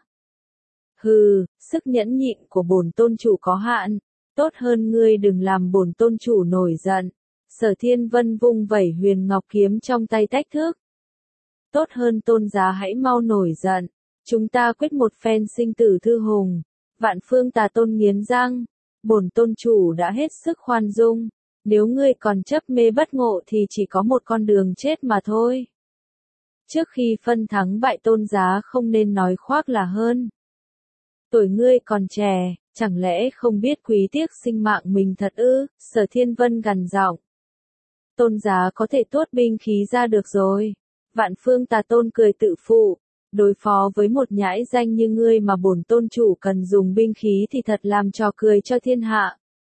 Hừ, sức nhẫn nhịn của bổn tôn chủ có hạn, tốt hơn ngươi đừng làm bổn tôn chủ nổi giận. Sở Thiên Vân vung vẩy huyền ngọc kiếm trong tay tách thước. Tốt hơn tôn giá hãy mau nổi giận, chúng ta quyết một phen sinh tử thư hùng. Vạn Phương Tà Tôn nghiến răng, bổn tôn chủ đã hết sức khoan dung, nếu ngươi còn chấp mê bất ngộ thì chỉ có một con đường chết mà thôi. Trước khi phân thắng bại tôn giá không nên nói khoác là hơn. Tuổi ngươi còn trẻ, chẳng lẽ không biết quý tiếc sinh mạng mình thật ư? Sở Thiên Vân gằn giọng. Tôn giá có thể tuốt binh khí ra được rồi. Vạn Phương Tà Tôn cười tự phụ, đối phó với một nhãi danh như ngươi mà bổn tôn chủ cần dùng binh khí thì thật làm trò cười cho thiên hạ.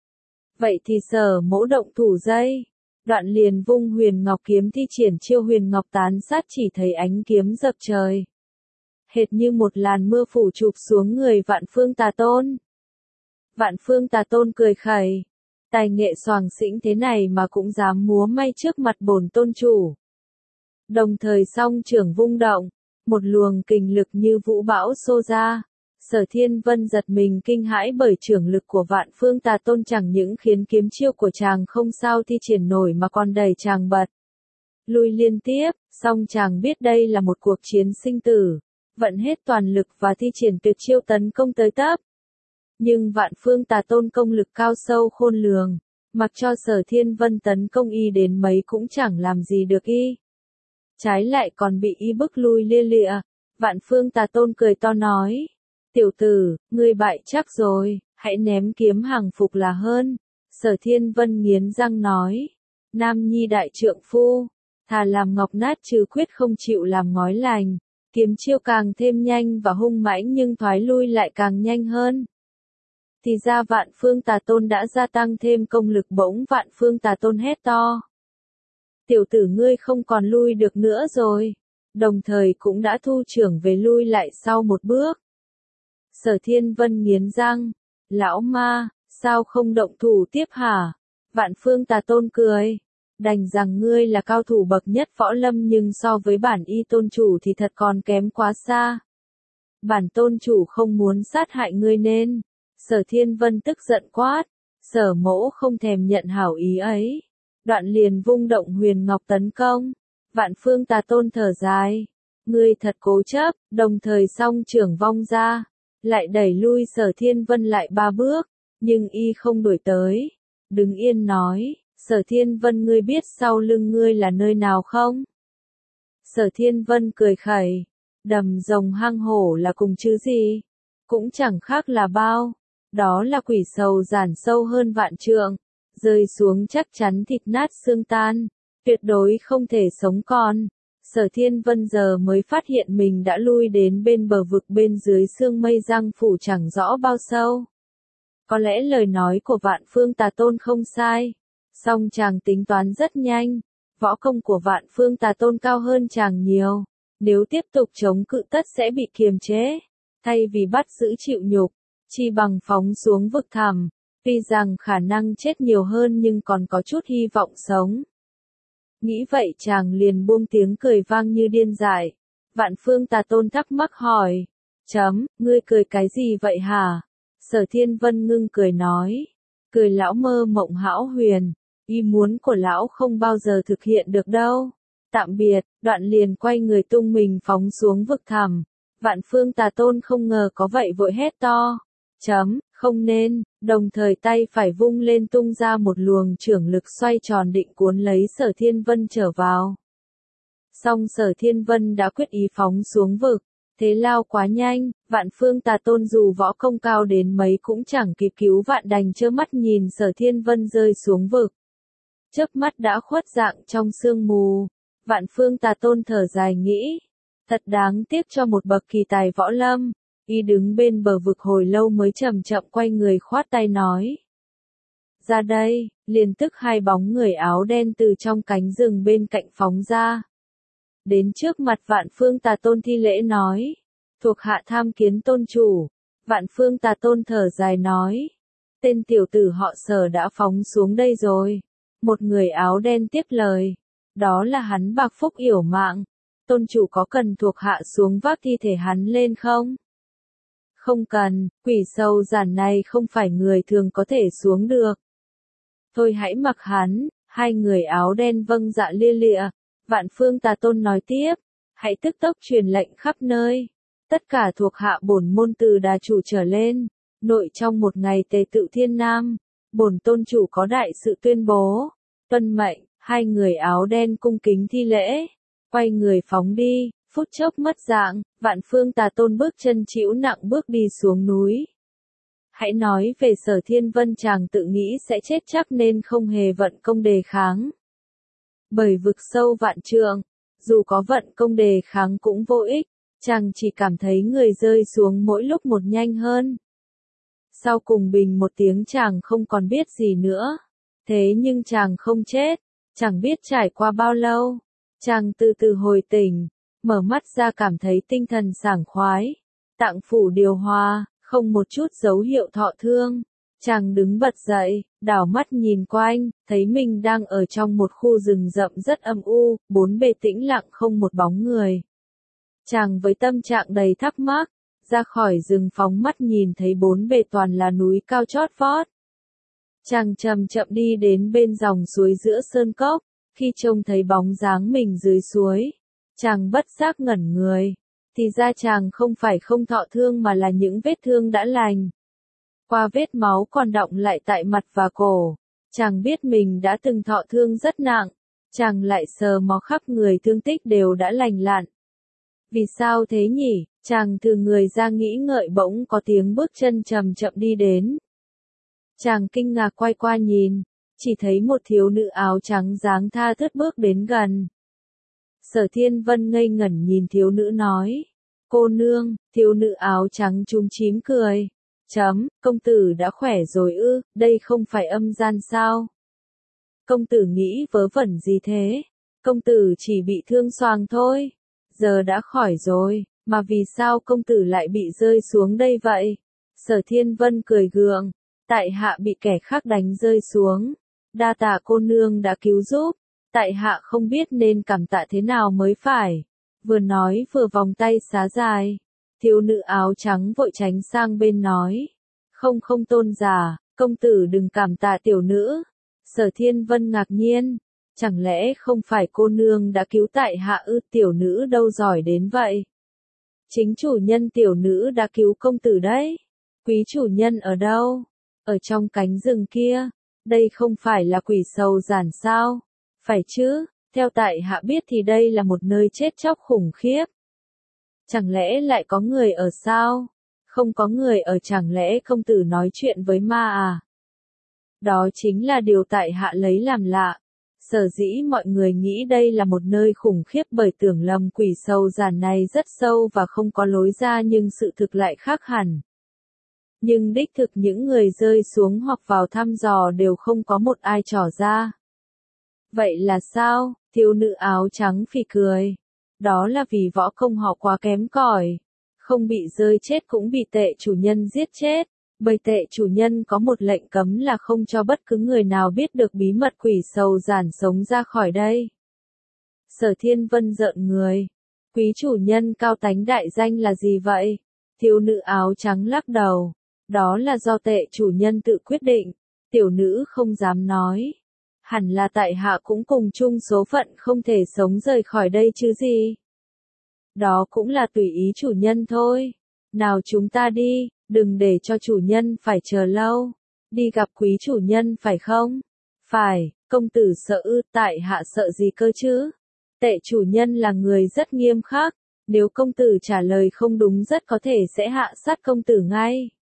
Vậy thì Sở mỗ động thủ dây. Đoạn liền vung huyền ngọc kiếm thi triển chiêu huyền ngọc tán sát, chỉ thấy ánh kiếm dập trời. Hệt như một làn mưa phủ chụp xuống người Vạn Phương Tà Tôn. Vạn Phương Tà Tôn cười khẩy, tài nghệ xoàng xĩnh thế này mà cũng dám múa may trước mặt bổn tôn chủ. Đồng thời song trưởng vung động, một luồng kình lực như vũ bão xô ra. Sở Thiên Vân giật mình kinh hãi bởi trưởng lực của Vạn Phương Tà Tôn chẳng những khiến kiếm chiêu của chàng không sao thi triển nổi mà còn đẩy chàng bật lui liên tiếp, song chàng biết đây là một cuộc chiến sinh tử, vận hết toàn lực và thi triển tuyệt chiêu tấn công tới tấp. Nhưng Vạn Phương Tà Tôn công lực cao sâu khôn lường, mặc cho Sở Thiên Vân tấn công y đến mấy cũng chẳng làm gì được y. Trái lại còn bị y bức lui lia lịa. Vạn Phương Tà Tôn cười to nói, tiểu tử, ngươi bại chắc rồi, hãy ném kiếm hàng phục là hơn. Sở Thiên Vân nghiến răng nói, nam nhi đại trượng phu, thà làm ngọc nát chứ quyết không chịu làm ngói lành. Kiếm chiêu càng thêm nhanh và hung mãnh nhưng thoái lui lại càng nhanh hơn. Thì ra Vạn Phương Tà Tôn đã gia tăng thêm công lực. Bỗng Vạn Phương Tà Tôn hét to, tiểu tử ngươi không còn lui được nữa rồi. Đồng thời cũng đã thu trưởng về lui lại sau một bước. Sở Thiên Vân nghiến răng, lão ma, sao không động thủ tiếp hả? Vạn Phương Tà Tôn cười, đành rằng ngươi là cao thủ bậc nhất võ lâm nhưng so với bản y tôn chủ thì thật còn kém quá xa. Bản tôn chủ không muốn sát hại ngươi nên. Sở Thiên Vân tức giận quát, Sở mỗ không thèm nhận hảo ý ấy. Đoạn liền vung động huyền ngọc tấn công. Vạn Phương Tà Tôn thở dài, ngươi thật cố chấp, đồng thời song trưởng vong ra, lại đẩy lui Sở Thiên Vân lại ba bước, nhưng y không đuổi tới. Đứng yên nói, Sở Thiên Vân ngươi biết sau lưng ngươi là nơi nào không? Sở Thiên Vân cười khẩy, đầm rồng hang hổ là cùng chứ gì? Cũng chẳng khác là bao. Đó là quỷ sầu giản sâu hơn vạn trượng, rơi xuống chắc chắn thịt nát xương tan, tuyệt đối không thể sống còn. Sở Thiên Vân giờ mới phát hiện mình đã lui đến bên bờ vực bên dưới sương mây giăng phủ chẳng rõ bao sâu. Có lẽ lời nói của Vạn Phương Tà Tôn không sai, song chàng tính toán rất nhanh, võ công của Vạn Phương Tà Tôn cao hơn chàng nhiều, nếu tiếp tục chống cự tất sẽ bị kiềm chế, thay vì bắt giữ chịu nhục, chi bằng phóng xuống vực thẳm, tuy rằng khả năng chết nhiều hơn nhưng còn có chút hy vọng sống. Nghĩ vậy chàng liền buông tiếng cười vang như điên dại. Vạn Phương Tà Tôn thắc mắc hỏi, chấm, ngươi cười cái gì vậy hả? Sở Thiên Vân ngưng cười nói, cười lão mơ mộng hão huyền, ý muốn của lão không bao giờ thực hiện được đâu. Tạm biệt, đoạn liền quay người tung mình phóng xuống vực thẳm. Vạn Phương Tà Tôn không ngờ có vậy vội hét to, chấm, không nên, đồng thời tay phải vung lên tung ra một luồng trưởng lực xoay tròn định cuốn lấy Sở Thiên Vân trở vào. Song Sở Thiên Vân đã quyết ý phóng xuống vực, thế lao quá nhanh, Vạn Phương Tà Tôn dù võ công cao đến mấy cũng chẳng kịp cứu vạn, đành trơ mắt nhìn Sở Thiên Vân rơi xuống vực. Chớp mắt đã khuất dạng trong sương mù. Vạn Phương Tà Tôn thở dài nghĩ, thật đáng tiếc cho một bậc kỳ tài võ lâm. Y đứng bên bờ vực hồi lâu mới chậm chậm quay người khoát tay nói, ra đây. Liền tức hai bóng người áo đen từ trong cánh rừng bên cạnh phóng ra. Đến trước mặt Vạn Phương Tà Tôn thi lễ nói, thuộc hạ tham kiến tôn chủ. Vạn Phương Tà Tôn thở dài nói, tên tiểu tử họ Sở đã phóng xuống đây rồi. Một người áo đen tiếp lời. Đó là hắn bạc phúc yểu mạng. Tôn chủ có cần thuộc hạ xuống vác thi thể hắn lên không? Không cần, quỷ sâu giản này không phải người thường có thể xuống được. Thôi hãy mặc hắn, hai người áo đen vâng dạ lia lịa. Vạn Phương Tà Tôn nói tiếp, hãy tức tốc truyền lệnh khắp nơi. Tất cả thuộc hạ bổn môn từ đà chủ trở lên, nội trong một ngày tề tự thiên nam, bổn tôn chủ có đại sự tuyên bố. Tuân mệnh, hai người áo đen cung kính thi lễ, quay người phóng đi, phút chốc mất dạng, Vạn Phương Tà Tôn bước chân chịu nặng bước đi xuống núi. Hãy nói về Sở Thiên Vân, chàng tự nghĩ sẽ chết chắc nên không hề vận công đề kháng. Bởi vực sâu vạn trượng, dù có vận công đề kháng cũng vô ích, chàng chỉ cảm thấy người rơi xuống mỗi lúc một nhanh hơn. Sau cùng bình một tiếng chàng không còn biết gì nữa. Thế nhưng chàng không chết, chẳng biết trải qua bao lâu. Chàng từ từ hồi tỉnh, mở mắt ra cảm thấy tinh thần sảng khoái. Tạng phủ điều hòa, không một chút dấu hiệu thọ thương. Chàng đứng bật dậy, đảo mắt nhìn quanh, thấy mình đang ở trong một khu rừng rậm rất âm u, bốn bề tĩnh lặng không một bóng người. Chàng với tâm trạng đầy thắc mắc, ra khỏi rừng phóng mắt nhìn thấy bốn bề toàn là núi cao chót vót. Chàng chậm chậm đi đến bên dòng suối giữa sơn cốc, khi trông thấy bóng dáng mình dưới suối, chàng bất giác ngẩn người, thì ra chàng không phải không thọ thương mà là những vết thương đã lành. Qua vết máu còn đọng lại tại mặt và cổ, chàng biết mình đã từng thọ thương rất nặng, chàng lại sờ mó khắp người thương tích đều đã lành lặn. Vì sao thế nhỉ? Chàng từ người ra nghĩ ngợi bỗng có tiếng bước chân chậm chậm đi đến. Chàng kinh ngạc quay qua nhìn, chỉ thấy một thiếu nữ áo trắng dáng tha thướt bước đến gần. Sở Thiên Vân ngây ngẩn nhìn thiếu nữ nói, cô nương. Thiếu nữ áo trắng chúm chím cười, chấm, công tử đã khỏe rồi ư, đây không phải âm gian sao? Công tử nghĩ vớ vẩn gì thế? Công tử chỉ bị thương xoàng thôi, giờ đã khỏi rồi, mà vì sao công tử lại bị rơi xuống đây vậy? Sở Thiên Vân cười gượng, tại hạ bị kẻ khác đánh rơi xuống, đa tạ cô nương đã cứu giúp, tại hạ không biết nên cảm tạ thế nào mới phải. Vừa nói vừa vòng tay xá dài, thiếu nữ áo trắng vội tránh sang bên nói, không không tôn giả, công tử đừng cảm tạ tiểu nữ. Sở Thiên Vân ngạc nhiên, chẳng lẽ không phải cô nương đã cứu tại hạ ư? Tiểu nữ đâu giỏi đến vậy. Chính chủ nhân tiểu nữ đã cứu công tử đấy. Quý chủ nhân ở đâu? Ở trong cánh rừng kia. Đây không phải là quỷ sầu giản sao? Phải chứ, theo tại hạ biết thì đây là một nơi chết chóc khủng khiếp. Chẳng lẽ lại có người ở sao? Không có người ở, chẳng lẽ công tử nói chuyện với ma à? Đó chính là điều tại hạ lấy làm lạ. Sở dĩ mọi người nghĩ đây là một nơi khủng khiếp bởi tưởng lầm quỷ sầu giản này rất sâu và không có lối ra, nhưng sự thực lại khác hẳn. Nhưng đích thực những người rơi xuống hoặc vào thăm dò đều không có một ai trỏ ra. Vậy là sao? Thiếu nữ áo trắng phì cười. Đó là vì võ công họ quá kém cỏi, không bị rơi chết cũng bị tệ chủ nhân giết chết. Bởi tệ chủ nhân có một lệnh cấm là không cho bất cứ người nào biết được bí mật quỷ sầu giản sống ra khỏi đây. Sở Thiên Vân rợn người. Quý chủ nhân cao tánh đại danh là gì vậy? Thiếu nữ áo trắng lắc đầu. Đó là do tệ chủ nhân tự quyết định. Tiểu nữ không dám nói. Hẳn là tại hạ cũng cùng chung số phận không thể sống rời khỏi đây chứ gì. Đó cũng là tùy ý chủ nhân thôi. Nào chúng ta đi. Đừng để cho chủ nhân phải chờ lâu. Đi gặp quý chủ nhân phải không? Phải, công tử sợ ư? Tại hạ sợ gì cơ chứ? Tệ chủ nhân là người rất nghiêm khắc. Nếu công tử trả lời không đúng rất có thể sẽ hạ sát công tử ngay.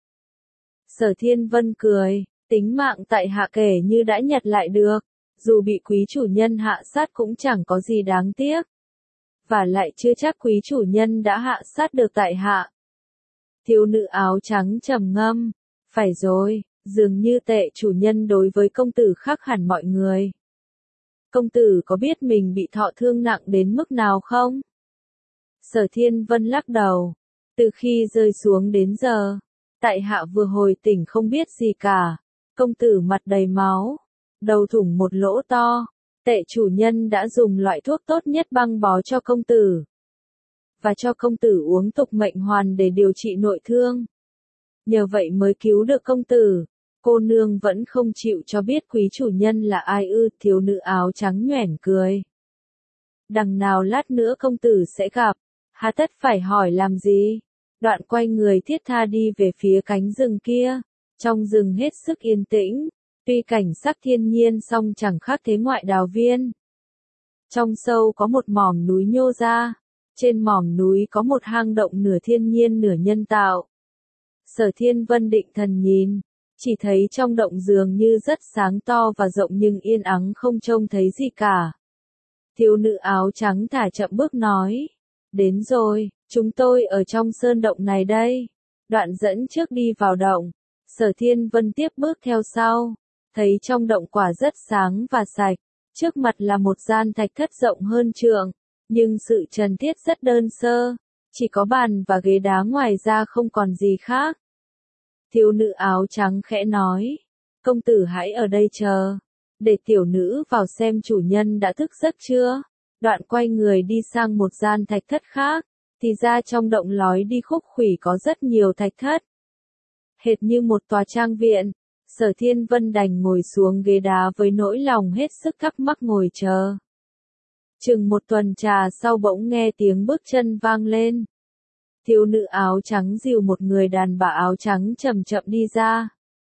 Sở Thiên Vân cười, tính mạng tại hạ kể như đã nhặt lại được. Dù bị quý chủ nhân hạ sát cũng chẳng có gì đáng tiếc. Và lại chưa chắc quý chủ nhân đã hạ sát được tại hạ. Thiếu nữ áo trắng trầm ngâm, phải rồi, dường như tệ chủ nhân đối với công tử khác hẳn mọi người. Công tử có biết mình bị thọ thương nặng đến mức nào không? Sở Thiên Vân lắc đầu, từ khi rơi xuống đến giờ, tại hạ vừa hồi tỉnh không biết gì cả, công tử mặt đầy máu, đầu thủng một lỗ to. Tệ chủ nhân đã dùng loại thuốc tốt nhất băng bó cho công tử, và cho công tử uống tục mệnh hoàn để điều trị nội thương. Nhờ vậy mới cứu được công tử. Cô nương vẫn không chịu cho biết quý chủ nhân là ai ư? Thiếu nữ áo trắng nhoẻn cười. Đằng nào lát nữa công tử sẽ gặp, hà tất phải hỏi làm gì? Đoạn quay người thiết tha đi về phía cánh rừng kia. Trong rừng hết sức yên tĩnh, tuy cảnh sắc thiên nhiên song chẳng khác thế ngoại đào viên. Trong sâu có một mỏm núi nhô ra, trên mỏm núi có một hang động nửa thiên nhiên nửa nhân tạo. Sở Thiên Vân định thần nhìn, chỉ thấy trong động dường như rất sáng to và rộng nhưng yên ắng không trông thấy gì cả. Thiếu nữ áo trắng thả chậm bước nói, đến rồi, chúng tôi ở trong sơn động này đây. Đoạn dẫn trước đi vào động, Sở Thiên Vân tiếp bước theo sau, thấy trong động quả rất sáng và sạch, trước mặt là một gian thạch thất rộng hơn trượng, nhưng sự trần thiết rất đơn sơ, chỉ có bàn và ghế đá ngoài ra không còn gì khác. Thiếu nữ áo trắng khẽ nói, công tử hãy ở đây chờ, để tiểu nữ vào xem chủ nhân đã thức giấc chưa. Đoạn quay người đi sang một gian thạch thất khác, thì ra trong động lói đi khúc khuỷu có rất nhiều thạch thất. Hệt như một tòa trang viện, Sở Thiên Vân đành ngồi xuống ghế đá với nỗi lòng hết sức thắc mắc ngồi chờ. Chừng một tuần trà sau bỗng nghe tiếng bước chân vang lên. Thiếu nữ áo trắng dìu một người đàn bà áo trắng chậm chậm đi ra.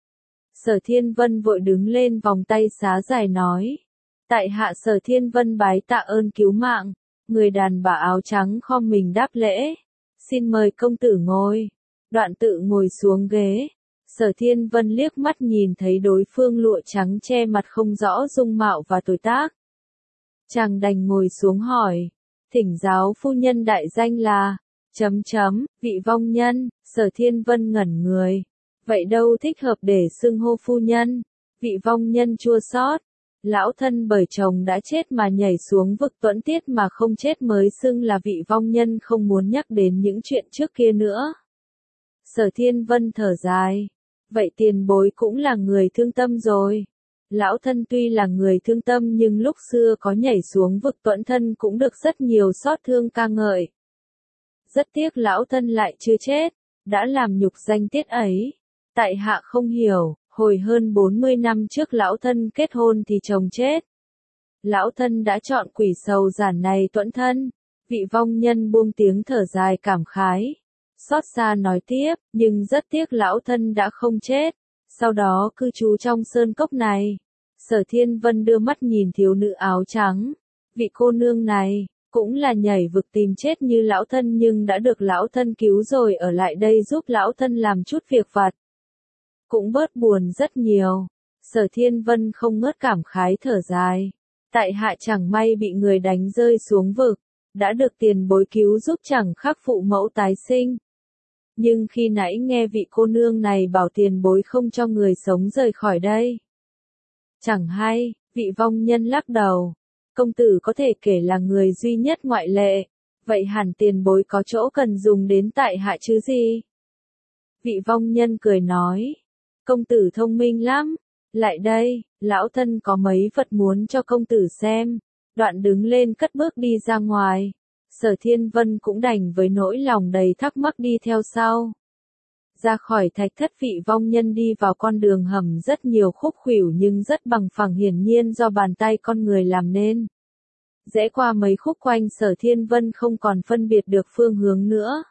Sở Thiên Vân vội đứng lên vòng tay xá dài nói, tại hạ Sở Thiên Vân bái tạ ơn cứu mạng. Người đàn bà áo trắng khom mình đáp lễ, xin mời công tử ngồi. Đoạn tự ngồi xuống ghế. Sở Thiên Vân liếc mắt nhìn thấy đối phương lụa trắng che mặt không rõ dung mạo và tuổi tác. Chàng đành ngồi xuống hỏi, thỉnh giáo phu nhân đại danh là, chấm chấm, vị vong nhân. Sở Thiên Vân ngẩn người, vậy đâu thích hợp để xưng hô phu nhân. Vị vong nhân chua xót, lão thân bởi chồng đã chết mà nhảy xuống vực tuẫn tiết mà không chết mới xưng là vị vong nhân, không muốn nhắc đến những chuyện trước kia nữa. Sở Thiên Vân thở dài, vậy tiền bối cũng là người thương tâm rồi. Lão thân tuy là người thương tâm nhưng lúc xưa có nhảy xuống vực tuẫn thân cũng được rất nhiều xót thương ca ngợi. Rất tiếc lão thân lại chưa chết, đã làm nhục danh tiết ấy. Tại hạ không hiểu, hồi hơn bốn mươi năm trước lão thân kết hôn thì chồng chết. Lão thân đã chọn quỷ sầu giản này tuẫn thân. Vị vong nhân buông tiếng thở dài cảm khái. Xót xa nói tiếp, nhưng rất tiếc lão thân đã không chết. Sau đó cư trú trong sơn cốc này. Sở Thiên Vân đưa mắt nhìn thiếu nữ áo trắng. Vị cô nương này, cũng là nhảy vực tìm chết như lão thân nhưng đã được lão thân cứu rồi, ở lại đây giúp lão thân làm chút việc vặt. Cũng bớt buồn rất nhiều. Sở Thiên Vân không ngớt cảm khái thở dài. Tại hạ chẳng may bị người đánh rơi xuống vực, đã được tiền bối cứu giúp chẳng khác phụ mẫu tái sinh. Nhưng khi nãy nghe vị cô nương này bảo tiền bối không cho người sống rời khỏi đây. Chẳng hay, vị vong nhân lắc đầu. Công tử có thể kể là người duy nhất ngoại lệ. Vậy hẳn tiền bối có chỗ cần dùng đến tại hạ chứ gì? Vị vong nhân cười nói. Công tử thông minh lắm. Lại đây, lão thân có mấy vật muốn cho công tử xem. Đoạn đứng lên cất bước đi ra ngoài. Sở Thiên Vân cũng đành với nỗi lòng đầy thắc mắc đi theo sau. Ra khỏi thạch thất, vị vong nhân đi vào con đường hầm rất nhiều khúc khuỷu nhưng rất bằng phẳng, hiển nhiên do bàn tay con người làm nên. Rẽ qua mấy khúc quanh, Sở Thiên Vân không còn phân biệt được phương hướng nữa.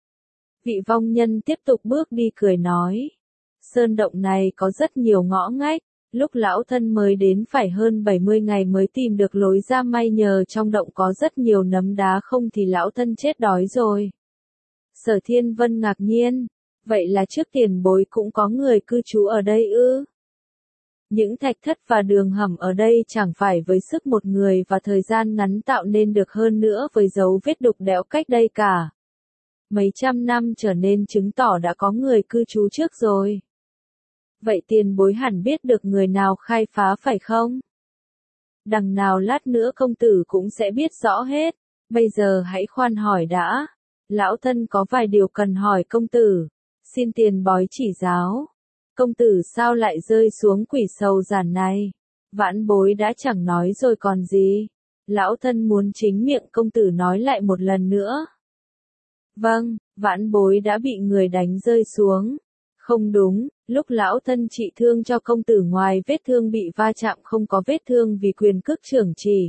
Vị vong nhân tiếp tục bước đi cười nói. Sơn động này có rất nhiều ngõ ngách, lúc lão thân mới đến phải hơn bảy mươi ngày mới tìm được lối ra, may nhờ trong động có rất nhiều nấm đá, không thì lão thân chết đói rồi. Sở Thiên Vân ngạc nhiên, vậy là trước tiền bối cũng có người cư trú ở đây ư? Những thạch thất và đường hầm ở đây chẳng phải với sức một người và thời gian ngắn tạo nên được, hơn nữa với dấu vết đục đẽo cách đây cả mấy trăm năm trở nên chứng tỏ đã có người cư trú trước rồi. Vậy tiền bối hẳn biết được người nào khai phá phải không? Đằng nào lát nữa công tử cũng sẽ biết rõ hết. Bây giờ hãy khoan hỏi đã. Lão thân có vài điều cần hỏi công tử. Xin tiền bối chỉ giáo. Công tử sao lại rơi xuống quỷ sầu giản này? Vãn bối đã chẳng nói rồi còn gì. Lão thân muốn chính miệng công tử nói lại một lần nữa. Vâng, vãn bối đã bị người đánh rơi xuống. Không đúng, lúc lão thân trị thương cho công tử ngoài vết thương bị va chạm không có vết thương vì quyền cước trưởng chỉ.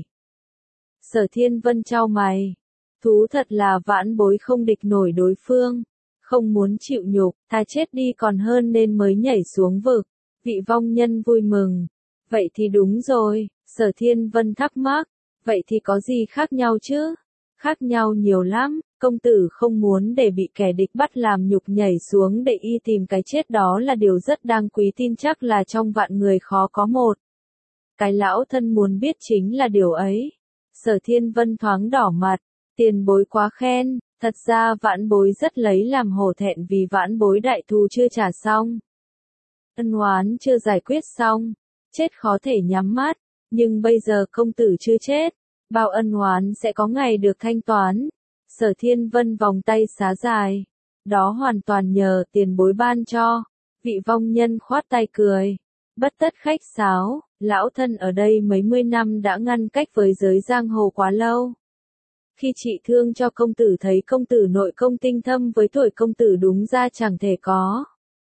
Sở Thiên Vân chau mày. Thú thật là vãn bối không địch nổi đối phương. Không muốn chịu nhục, thà chết đi còn hơn nên mới nhảy xuống vực. Vị vong nhân vui mừng. Vậy thì đúng rồi, Sở Thiên Vân thắc mắc. Vậy thì có gì khác nhau chứ? Khác nhau nhiều lắm, công tử không muốn để bị kẻ địch bắt làm nhục nhảy xuống để y tìm cái chết đó là điều rất đáng quý, tin chắc là trong vạn người khó có một. Cái lão thân muốn biết chính là điều ấy. Sở Thiên Vân thoáng đỏ mặt, tiền bối quá khen, thật ra vãn bối rất lấy làm hổ thẹn vì vãn bối đại thù chưa trả xong. Ân oán chưa giải quyết xong, chết khó thể nhắm mắt, nhưng bây giờ công tử chưa chết. Bao ân oán sẽ có ngày được thanh toán. Sở Thiên Vân vòng tay xá dài. Đó hoàn toàn nhờ tiền bối ban cho. Vị vong nhân khoát tay cười. Bất tất khách sáo, lão thân ở đây mấy mươi năm đã ngăn cách với giới giang hồ quá lâu. Khi trị thương cho công tử thấy công tử nội công tinh thâm với tuổi công tử đúng ra chẳng thể có.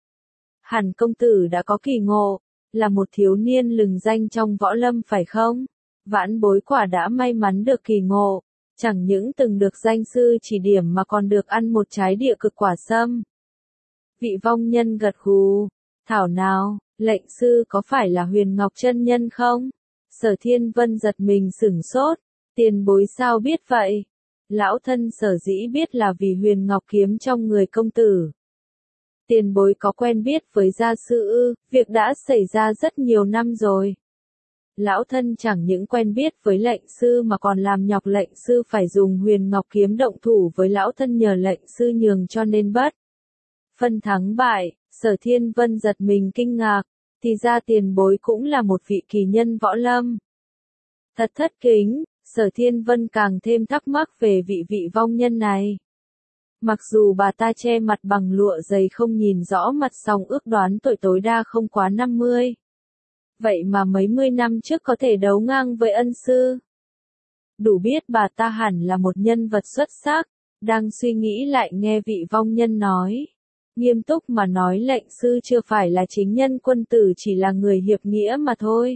Hẳn công tử đã có kỳ ngộ, là một thiếu niên lừng danh trong võ lâm phải không? Vãn bối quả đã may mắn được kỳ ngộ, chẳng những từng được danh sư chỉ điểm mà còn được ăn một trái địa cực quả sâm. Vị vong nhân gật gù, thảo nào, lệnh sư có phải là Huyền Ngọc chân nhân không? Sở Thiên Vân giật mình sửng sốt, tiền bối sao biết vậy? Lão thân sở dĩ biết là vì Huyền Ngọc kiếm trong người công tử. Tiền bối có quen biết với gia sư ư? Việc đã xảy ra rất nhiều năm rồi. Lão thân chẳng những quen biết với lệnh sư mà còn làm nhọc lệnh sư phải dùng Huyền Ngọc kiếm động thủ với lão thân nhờ lệnh sư nhường cho nên bất. Phân thắng bại, Sở Thiên Vân giật mình kinh ngạc, thì ra tiền bối cũng là một vị kỳ nhân võ lâm. Thật thất kính, Sở Thiên Vân càng thêm thắc mắc về vị vị vong nhân này. Mặc dù bà ta che mặt bằng lụa dày không nhìn rõ mặt song ước đoán tuổi tối đa không quá năm mươi. Vậy mà mấy mươi năm trước có thể đấu ngang với ân sư. Đủ biết bà ta hẳn là một nhân vật xuất sắc, đang suy nghĩ lại nghe vị vong nhân nói. Nghiêm túc mà nói lệnh sư chưa phải là chính nhân quân tử, chỉ là người hiệp nghĩa mà thôi.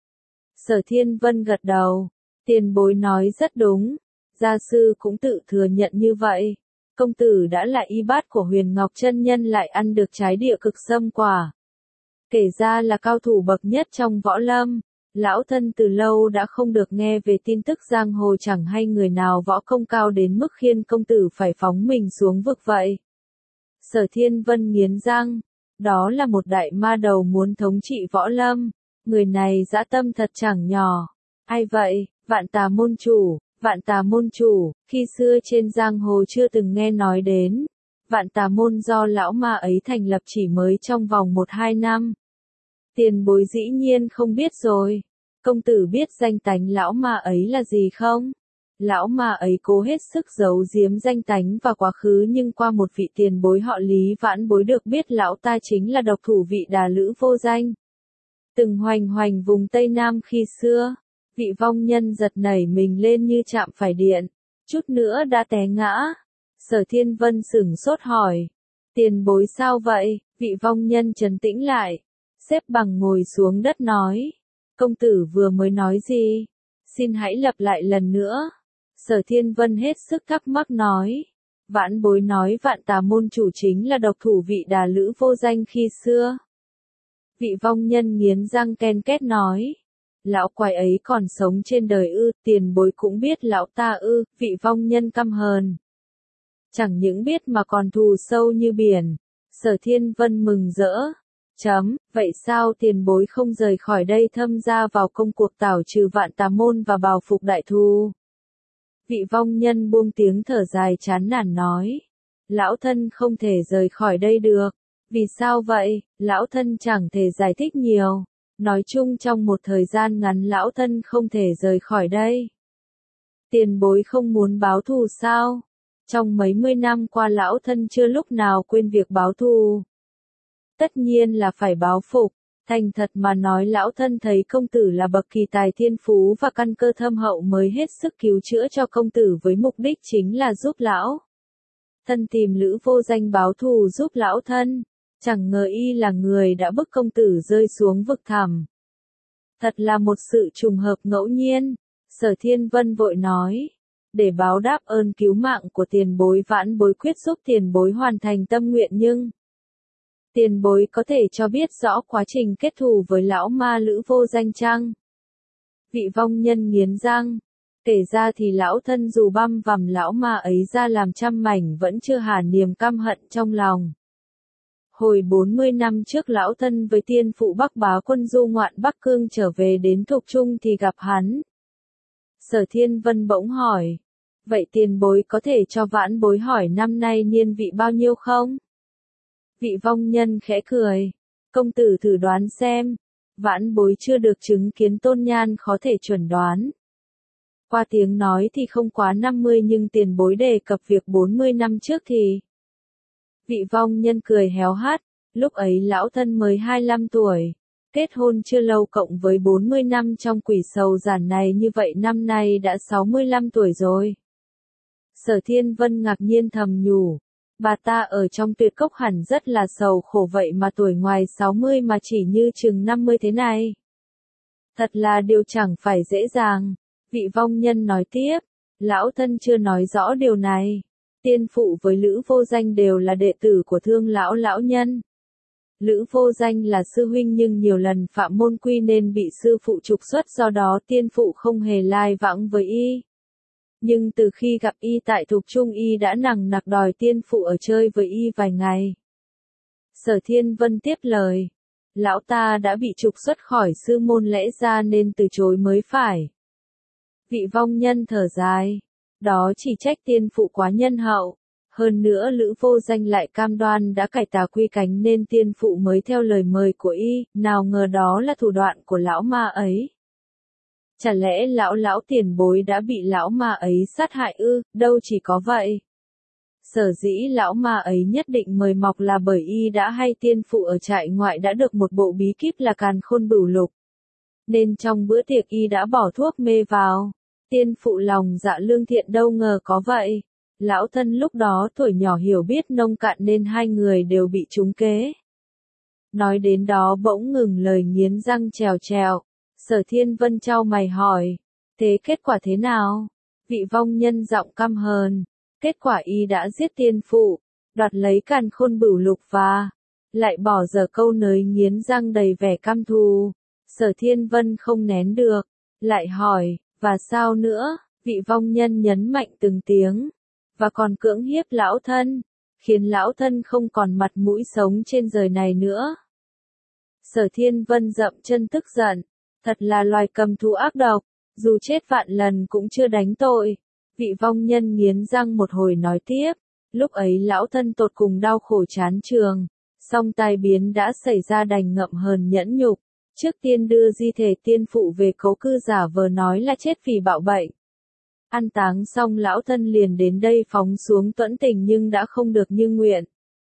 Sở Thiên Vân gật đầu, tiền bối nói rất đúng, gia sư cũng tự thừa nhận như vậy. Công tử đã là y bát của Huyền Ngọc chân nhân lại ăn được trái địa cực sâm quả. Kể ra là cao thủ bậc nhất trong võ lâm, lão thân từ lâu đã không được nghe về tin tức giang hồ chẳng hay người nào võ công cao đến mức khiến công tử phải phóng mình xuống vực vậy. Sở Thiên Vân nghiến răng, đó là một đại ma đầu muốn thống trị võ lâm, người này dã tâm thật chẳng nhỏ. Ai vậy? Vạn Tà môn chủ, Vạn Tà môn chủ, khi xưa trên giang hồ chưa từng nghe nói đến. Vạn Tà môn do lão ma ấy thành lập chỉ mới trong vòng một hai năm. Tiền bối dĩ nhiên không biết rồi. Công tử biết danh tánh lão ma ấy là gì không? Lão ma ấy cố hết sức giấu giếm danh tánh và quá khứ, nhưng qua một vị tiền bối họ Lý vãn bối được biết lão ta chính là độc thủ vị đà lữ vô danh. Từng hoành hoành vùng Tây Nam khi xưa. Vị vong nhân giật nảy mình lên như chạm phải điện. Chút nữa đã té ngã. Sở Thiên Vân sửng sốt hỏi. Tiền bối sao vậy? Vị vong nhân trấn tĩnh lại. Xếp bằng ngồi xuống đất nói. Công tử vừa mới nói gì? Xin hãy lặp lại lần nữa. Sở Thiên Vân hết sức thắc mắc nói. Vãn bối nói Vạn Tà môn chủ chính là độc thủ vị đà lữ vô danh khi xưa. Vị vong nhân nghiến răng ken két nói. Lão quái ấy còn sống trên đời ư? Tiền bối cũng biết lão ta ư? Vị vong nhân căm hờn. Chẳng những biết mà còn thù sâu như biển. Sở Thiên Vân mừng rỡ. Chấm, vậy sao tiền bối không rời khỏi đây thâm ra vào công cuộc tảo trừ Vạn Tà môn và bào phục đại thù? Vị vong nhân buông tiếng thở dài chán nản nói. Lão thân không thể rời khỏi đây được. Vì sao vậy? Lão thân chẳng thể giải thích nhiều. Nói chung trong một thời gian ngắn lão thân không thể rời khỏi đây. Tiền bối không muốn báo thù sao? Trong mấy mươi năm qua lão thân chưa lúc nào quên việc báo thù. Tất nhiên là phải báo phục. Thành thật mà nói lão thân thấy công tử là bậc kỳ tài thiên phú và căn cơ thâm hậu mới hết sức cứu chữa cho công tử với mục đích chính là giúp lão thân tìm Lữ Vô Danh báo thù giúp lão thân. Chẳng ngờ y là người đã bức công tử rơi xuống vực thẳm. Thật là một sự trùng hợp ngẫu nhiên. Sở Thiên Vân vội nói. Để báo đáp ơn cứu mạng của tiền bối, vãn bối quyết giúp tiền bối hoàn thành tâm nguyện, nhưng tiền bối có thể cho biết rõ quá trình kết thù với lão ma Lữ Vô Danh chăng? Vị vong nhân nghiến răng. Kể ra thì lão thân dù băm vằm lão ma ấy ra làm trăm mảnh vẫn chưa hà niềm căm hận trong lòng. Hồi bốn mươi năm trước lão thân với tiên phụ Bắc Bá quân du ngoạn Bắc Cương trở về đến Thục Trung thì gặp hắn. Sở Thiên Vân bỗng hỏi. Vậy tiền bối có thể cho vãn bối hỏi năm nay niên vị bao nhiêu không? Vị vong nhân khẽ cười. Công tử thử đoán xem. Vãn bối chưa được chứng kiến tôn nhan khó thể chuẩn đoán. Qua tiếng nói thì không quá năm mươi, nhưng tiền bối đề cập việc bốn mươi năm trước thì... Vị vong nhân cười héo hắt. Lúc ấy lão thân mới hai mươi lăm tuổi. Kết hôn chưa lâu, cộng với bốn mươi năm trong quỷ sầu giản này, như vậy năm nay đã sáu mươi lăm tuổi rồi. Sở Thiên Vân ngạc nhiên thầm nhủ. Bà ta ở trong tuyệt cốc hẳn rất là sầu khổ, vậy mà tuổi ngoài sáu mươi mà chỉ như chừng năm mươi thế này. Thật là điều chẳng phải dễ dàng. Vị vong nhân nói tiếp. Lão thân chưa nói rõ điều này. Tiên phụ với Lữ Vô Danh đều là đệ tử của Thương lão lão nhân. Lữ Vô Danh là sư huynh nhưng nhiều lần phạm môn quy nên bị sư phụ trục xuất, do đó tiên phụ không hề lai vãng với y. Nhưng từ khi gặp y tại Thục Trung, y đã nằng nặc đòi tiên phụ ở chơi với y vài ngày. Sở Thiên Vân tiếp lời. Lão ta đã bị trục xuất khỏi sư môn, lẽ ra nên từ chối mới phải. Vị vong nhân thở dài. Đó chỉ trách tiên phụ quá nhân hậu. Hơn nữa Lữ Vô Danh lại cam đoan đã cải tà quy cánh nên tiên phụ mới theo lời mời của y, nào ngờ đó là thủ đoạn của lão ma ấy. Chả lẽ lão lão tiền bối đã bị lão ma ấy sát hại ư? Đâu chỉ có vậy. Sở dĩ lão ma ấy nhất định mời mọc là bởi y đã hay tiên phụ ở trại ngoại đã được một bộ bí kíp là Càn Khôn Bửu Lục. Nên trong bữa tiệc y đã bỏ thuốc mê vào. Tiên phụ lòng dạ lương thiện, đâu ngờ có vậy. Lão thân lúc đó tuổi nhỏ hiểu biết nông cạn nên hai người đều bị trúng kế. Nói đến đó bỗng ngừng lời, nghiến răng trèo trèo. Sở Thiên Vân chau mày hỏi. Thế kết quả thế nào? Vị vong nhân giọng căm hờn. Kết quả y đã giết tiên phụ, đoạt lấy Càn Khôn Bửu Lục và lại bỏ dở câu nới, nghiến răng đầy vẻ căm thù. Sở Thiên Vân không nén được, lại hỏi, và sao nữa? Vị vong nhân nhấn mạnh từng tiếng. Và còn cưỡng hiếp lão thân, khiến lão thân không còn mặt mũi sống trên đời này nữa. Sở Thiên Vân dậm chân tức giận. Thật là loài cầm thú ác độc, dù chết vạn lần cũng chưa đánh tội. Vị vong nhân nghiến răng một hồi nói tiếp. Lúc ấy lão thân tột cùng đau khổ chán trường, song tai biến đã xảy ra đành ngậm hờn nhẫn nhục. Trước tiên đưa di thể tiên phụ về cố cư, giả vờ nói là chết vì bạo bệnh. An táng xong lão thân liền đến đây phóng xuống tuẫn tình, nhưng đã không được như nguyện.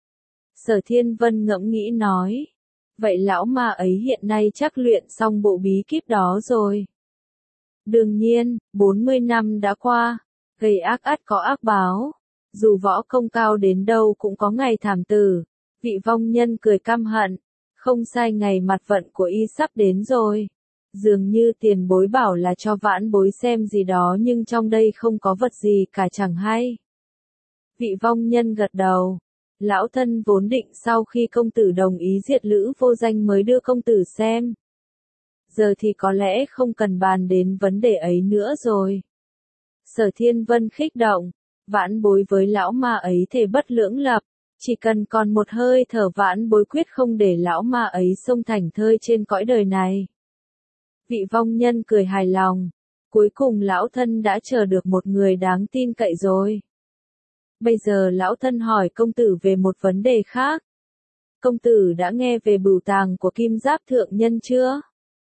Sở Thiên Vân ngẫm nghĩ nói. Vậy lão ma ấy hiện nay chắc luyện xong bộ bí kíp đó rồi. Đương nhiên, bốn mươi năm đã qua, gây ác ắt có ác báo. Dù võ công cao đến đâu cũng có ngày thảm tử. Vị vong nhân cười căm hận. Không sai, ngày mặt vận của y sắp đến rồi. Dường như tiền bối bảo là cho vãn bối xem gì đó, nhưng trong đây không có vật gì cả, chẳng hay. Vị vong nhân gật đầu. Lão thân vốn định sau khi công tử đồng ý diệt Lữ Vô Danh mới đưa công tử xem. Giờ thì có lẽ không cần bàn đến vấn đề ấy nữa rồi. Sở Thiên Vân khích động. Vãn bối với lão ma ấy thề bất lưỡng lập. Chỉ cần còn một hơi thở, vãn bối quyết không để lão ma ấy xông thành thơi trên cõi đời này. Vị vong nhân cười hài lòng. Cuối cùng lão thân đã chờ được một người đáng tin cậy rồi. Bây giờ lão thân hỏi công tử về một vấn đề khác. Công tử đã nghe về bửu tàng của Kim Giáp Thượng Nhân chưa?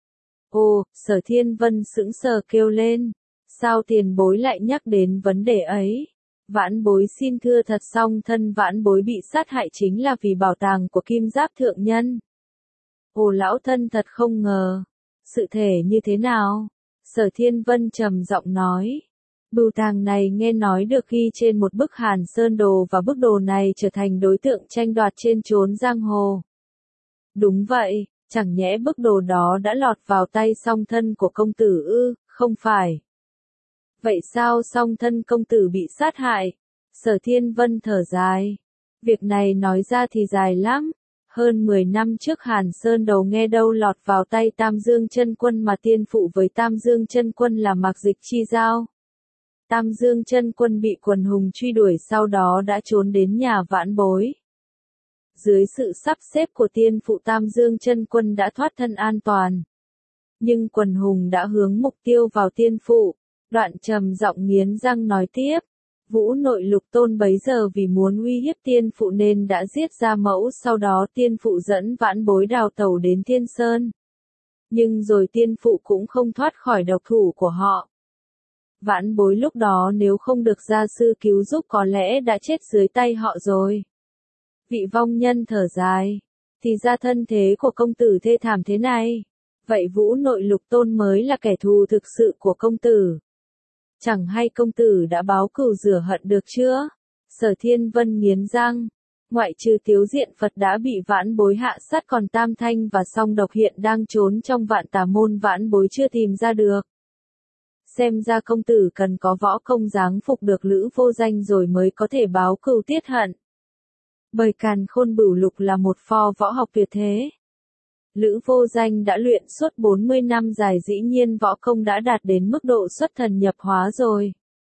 Ồ, Sở Thiên Vân sững sờ kêu lên. Sao tiền bối lại nhắc đến vấn đề ấy? Vãn bối xin thưa thật, song thân vãn bối bị sát hại chính là vì bảo tàng của Kim Giáp Thượng Nhân. Ồ lão thân thật không ngờ. Sự thể như thế nào? Sở Thiên Vân trầm giọng nói. Bưu tàng này nghe nói được ghi trên một bức Hàn Sơn đồ và bức đồ này trở thành đối tượng tranh đoạt trên chốn giang hồ. Đúng vậy, chẳng nhẽ bức đồ đó đã lọt vào tay song thân của công tử ư, không phải. Vậy sao song thân công tử bị sát hại? Sở Thiên Vân thở dài. Việc này nói ra thì dài lắm. Hơn mười năm trước Hàn Sơn đầu nghe đâu lọt vào tay Tam Dương Chân Quân mà tiên phụ với Tam Dương Chân Quân là Mạc Dịch Chi Giao. Tam Dương Chân Quân bị quần hùng truy đuổi sau đó đã trốn đến nhà Vãn Bối. Dưới sự sắp xếp của tiên phụ Tam Dương Chân Quân đã thoát thân an toàn. Nhưng quần hùng đã hướng mục tiêu vào tiên phụ. Đoạn trầm giọng nghiến răng nói tiếp. Vũ Nội Lục Tôn bấy giờ vì muốn uy hiếp tiên phụ nên đã giết ra mẫu, sau đó tiên phụ dẫn Vãn Bối đào tẩu đến Thiên Sơn. Nhưng rồi tiên phụ cũng không thoát khỏi độc thủ của họ. Vãn Bối lúc đó nếu không được gia sư cứu giúp có lẽ đã chết dưới tay họ rồi. Vị vong nhân thở dài. Thì ra thân thế của công tử thê thảm thế này. Vậy Vũ Nội Lục Tôn mới là kẻ thù thực sự của công tử. Chẳng hay công tử đã báo cừu rửa hận được chưa? Sở Thiên Vân nghiến răng. Ngoại trừ Tiếu Diện Phật đã bị Vãn Bối hạ sát, còn Tam Thanh và Song Độc hiện đang trốn trong Vạn Tà Môn, Vãn Bối chưa tìm ra được. Xem ra công tử cần có võ công giáng phục được Lữ Vô Danh rồi mới có thể báo cừu tiết hận. Bởi Càn Khôn Bửu Lục là một pho võ học tuyệt thế. Lữ Vô Danh đã luyện suốt bốn mươi năm dài, dĩ nhiên võ công đã đạt đến mức độ xuất thần nhập hóa rồi.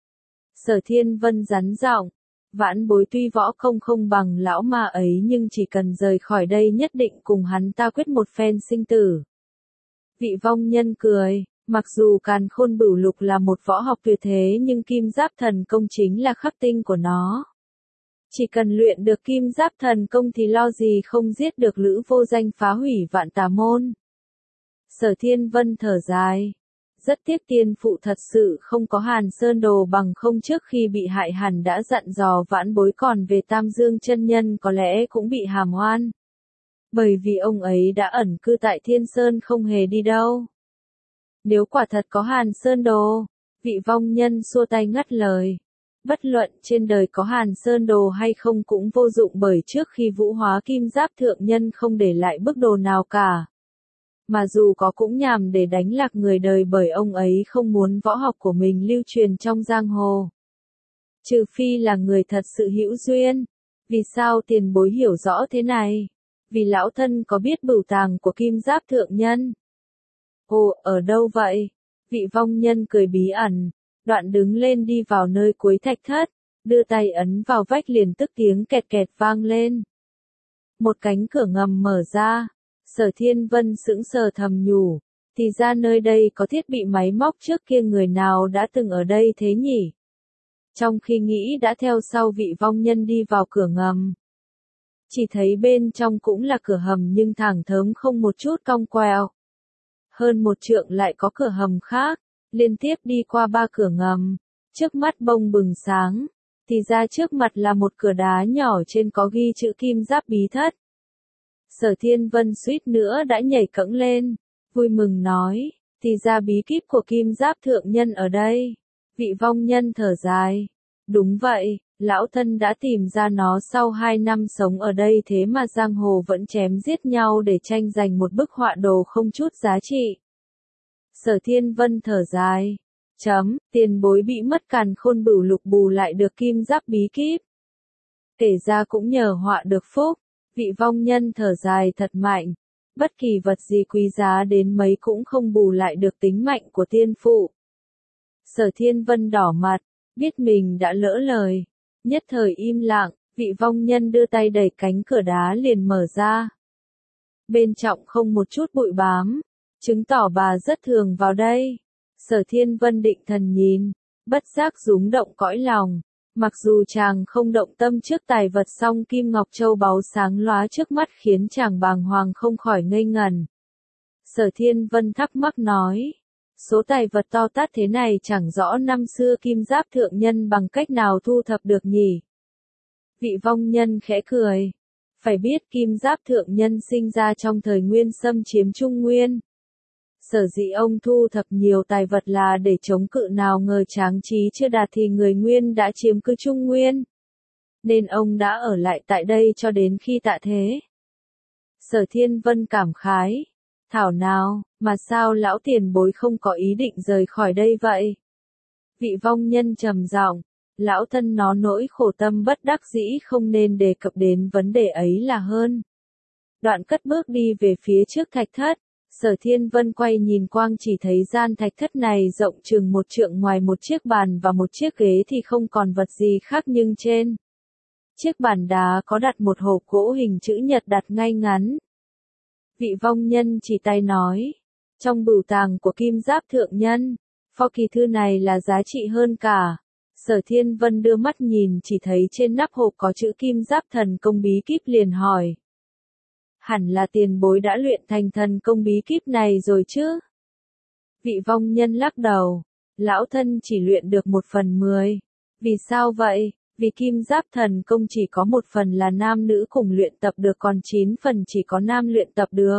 Sở Thiên Vân rắn giọng. Vãn Bối tuy võ công không bằng lão ma ấy nhưng chỉ cần rời khỏi đây nhất định cùng hắn ta quyết một phen sinh tử. Vị vong nhân cười. Mặc dù Càn Khôn Bửu Lục là một võ học tuyệt thế nhưng Kim Giáp Thần Công chính là khắc tinh của nó. Chỉ cần luyện được Kim Giáp Thần Công thì lo gì không giết được Lữ Vô Danh, phá hủy Vạn Tà Môn. Sở Thiên Vân thở dài. Rất tiếc tiên phụ thật sự không có Hàn Sơn đồ, bằng không trước khi bị hại hẳn đã dặn dò Vãn Bối, còn về Tam Dương chân nhân có lẽ cũng bị hàm oan. Bởi vì ông ấy đã ẩn cư tại Thiên Sơn không hề đi đâu. Nếu quả thật có Hàn Sơn đồ, vị vong nhân xua tay ngắt lời. Bất luận trên đời có Hàn Sơn đồ hay không cũng vô dụng, bởi trước khi vũ hóa Kim Giáp thượng nhân không để lại bức đồ nào cả. Mà dù có cũng nhằm để đánh lạc người đời, bởi ông ấy không muốn võ học của mình lưu truyền trong giang hồ. Trừ phi là người thật sự hữu duyên. Vì sao tiền bối hiểu rõ thế này? Vì lão thân có biết bửu tàng của Kim Giáp thượng nhân. Ồ, ở đâu vậy? Vị vong nhân cười bí ẩn. Đoạn đứng lên đi vào nơi cuối thạch thất, đưa tay ấn vào vách, liền tức tiếng kẹt kẹt vang lên. Một cánh cửa ngầm mở ra. Sở Thiên Vân sững sờ thầm nhủ, thì ra nơi đây có thiết bị máy móc, trước kia người nào đã từng ở đây thế nhỉ? Trong khi nghĩ đã theo sau vị vong nhân đi vào cửa ngầm. Chỉ thấy bên trong cũng là cửa hầm nhưng thẳng thớm không một chút cong queo. Hơn một trượng lại có cửa hầm khác, liên tiếp đi qua ba cửa ngầm, trước mắt bông bừng sáng. Thì ra trước mặt là một cửa đá nhỏ trên có ghi chữ Kim Giáp bí thất. Sở Thiên Vân suýt nữa đã nhảy cẫng lên, vui mừng nói, thì ra bí kíp của Kim Giáp thượng nhân ở đây. Vị vong nhân thở dài, đúng vậy, lão thân đã tìm ra nó sau hai năm sống ở đây, thế mà giang hồ vẫn chém giết nhau để tranh giành một bức họa đồ không chút giá trị. Sở Thiên Vân thở dài, chấm, tiền bối bị mất Càn Khôn Bửu Lục bù lại được Kim Giáp bí kíp. Kể ra cũng nhờ họa được phúc. Vị vong nhân thở dài thật mạnh, bất kỳ vật gì quý giá đến mấy cũng không bù lại được tính mạnh của tiên phụ. Sở Thiên Vân đỏ mặt, biết mình đã lỡ lời, nhất thời im lặng. Vị vong nhân đưa tay đẩy cánh cửa đá liền mở ra. Bên trong không một chút bụi bám, chứng tỏ bà rất thường vào đây. Sở Thiên Vân định thần nhìn, bất giác rúng động cõi lòng. Mặc dù chàng không động tâm trước tài vật, song kim ngọc châu báu sáng lóa trước mắt khiến chàng bàng hoàng không khỏi ngây ngần. Sở Thiên Vân thắc mắc nói, số tài vật to tát thế này chẳng rõ năm xưa Kim Giáp thượng nhân bằng cách nào thu thập được nhỉ? Vị vong nhân khẽ cười, Phải biết Kim Giáp Thượng Nhân sinh ra trong thời Nguyên xâm chiếm Trung Nguyên. Sở dĩ ông thu thập nhiều tài vật là để chống cự nào ngờ tráng trí chưa đạt thì người Nguyên đã chiếm cứ Trung Nguyên. Nên ông đã ở lại tại đây cho đến khi tạ thế. Sở Thiên Vân cảm khái. Thảo nào, mà sao lão tiền bối không có ý định rời khỏi đây vậy? Vị vong nhân trầm giọng, lão thân nó nỗi khổ tâm bất đắc dĩ không nên đề cập đến vấn đề ấy là hơn. Đoạn cất bước đi về phía trước thạch thất, Sở Thiên Vân quay nhìn quang chỉ thấy gian thạch thất này rộng chừng một trượng, ngoài một chiếc bàn và một chiếc ghế thì không còn vật gì khác, nhưng trên chiếc bàn đá có đặt một hộp gỗ hình chữ nhật đặt ngay ngắn. Vị vong nhân chỉ tay nói, trong bửu tàng của Kim Giáp Thượng Nhân, pho kỳ thư này là giá trị hơn cả. Sở Thiên Vân đưa mắt nhìn chỉ thấy trên nắp hộp có chữ Kim Giáp Thần Công Bí Kíp liền hỏi. Hẳn là tiền bối đã luyện thành thần công bí kíp này rồi chứ? Vị vong nhân lắc đầu, lão thân chỉ luyện được một phần mười. Vì sao vậy? Vì Kim Giáp Thần Công chỉ có một phần là nam nữ cùng luyện tập được, còn chín phần chỉ có nam luyện tập được.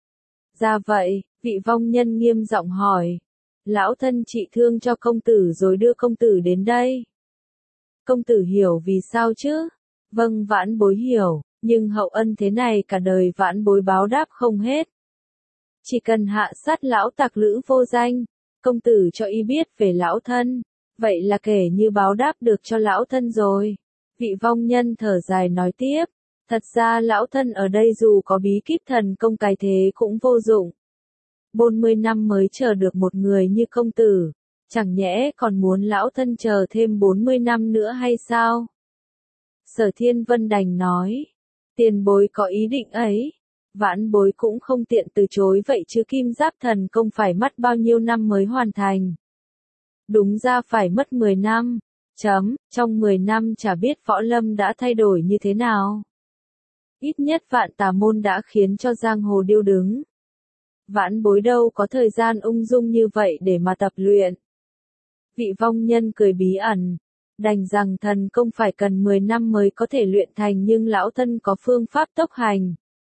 Ra vậy, vị vong nhân nghiêm giọng hỏi. Lão thân trị thương cho công tử rồi đưa công tử đến đây. Công tử hiểu vì sao chứ? Vâng, vãn bối hiểu, nhưng hậu ân thế này cả đời vãn bối báo đáp không hết. Chỉ cần hạ sát lão tặc lữ vô danh, công tử cho y biết về lão thân, vậy là kể như báo đáp được cho lão thân rồi. Vị vong nhân thở dài nói tiếp, thật ra lão thân ở đây dù có bí kíp thần công cái thế cũng vô dụng. bốn mươi năm mới chờ được một người như công tử, chẳng nhẽ còn muốn lão thân chờ thêm bốn mươi năm nữa hay sao? Sở Thiên Vân đành nói, tiền bối có ý định ấy, vãn bối cũng không tiện từ chối vậy chứ Kim Giáp Thần Công phải mất bao nhiêu năm mới hoàn thành. Đúng ra phải mất mười năm, chấm, trong mười năm chả biết võ lâm đã thay đổi như thế nào. Ít nhất vạn tà môn đã khiến cho giang hồ điêu đứng. Vãn bối đâu có thời gian ung dung như vậy để mà tập luyện. Vị vong nhân cười bí ẩn, đành rằng thần công phải cần mười năm mới có thể luyện thành, nhưng lão thân có phương pháp tốc hành.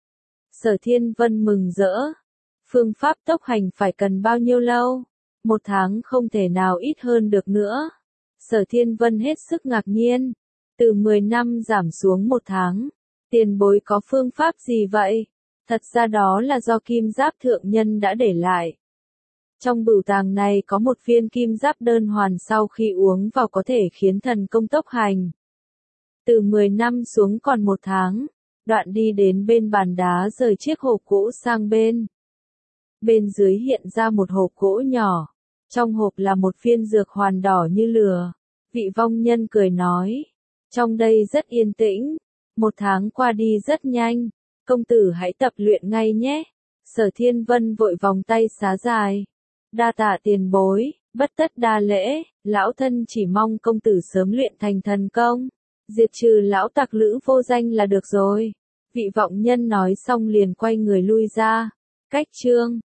Sở Thiên Vân mừng rỡ, phương pháp tốc hành phải cần bao nhiêu lâu? Một tháng không thể nào ít hơn được nữa. Sở Thiên Vân hết sức ngạc nhiên, từ mười năm giảm xuống một tháng, tiền bối có phương pháp gì vậy? Thật ra đó là do Kim Giáp Thượng Nhân đã để lại. Trong bửu tàng này có một viên kim giáp đơn hoàn, sau khi uống vào có thể khiến thần công tốc hành. Từ mười năm xuống còn một tháng, đoạn đi đến bên bàn đá rời chiếc hộp gỗ sang bên. Bên dưới hiện ra một hộp gỗ nhỏ, trong hộp là một viên dược hoàn đỏ như lửa. Vị vong nhân cười nói, trong đây rất yên tĩnh, một tháng qua đi rất nhanh, công tử hãy tập luyện ngay nhé. Sở Thiên Vân vội vòng tay xá dài. Đa tạ tiền bối, bất tất đa lễ, lão thân chỉ mong công tử sớm luyện thành thần công, diệt trừ lão tặc lữ vô danh là được rồi. Vị vọng nhân nói xong liền quay người lui ra. Cách chương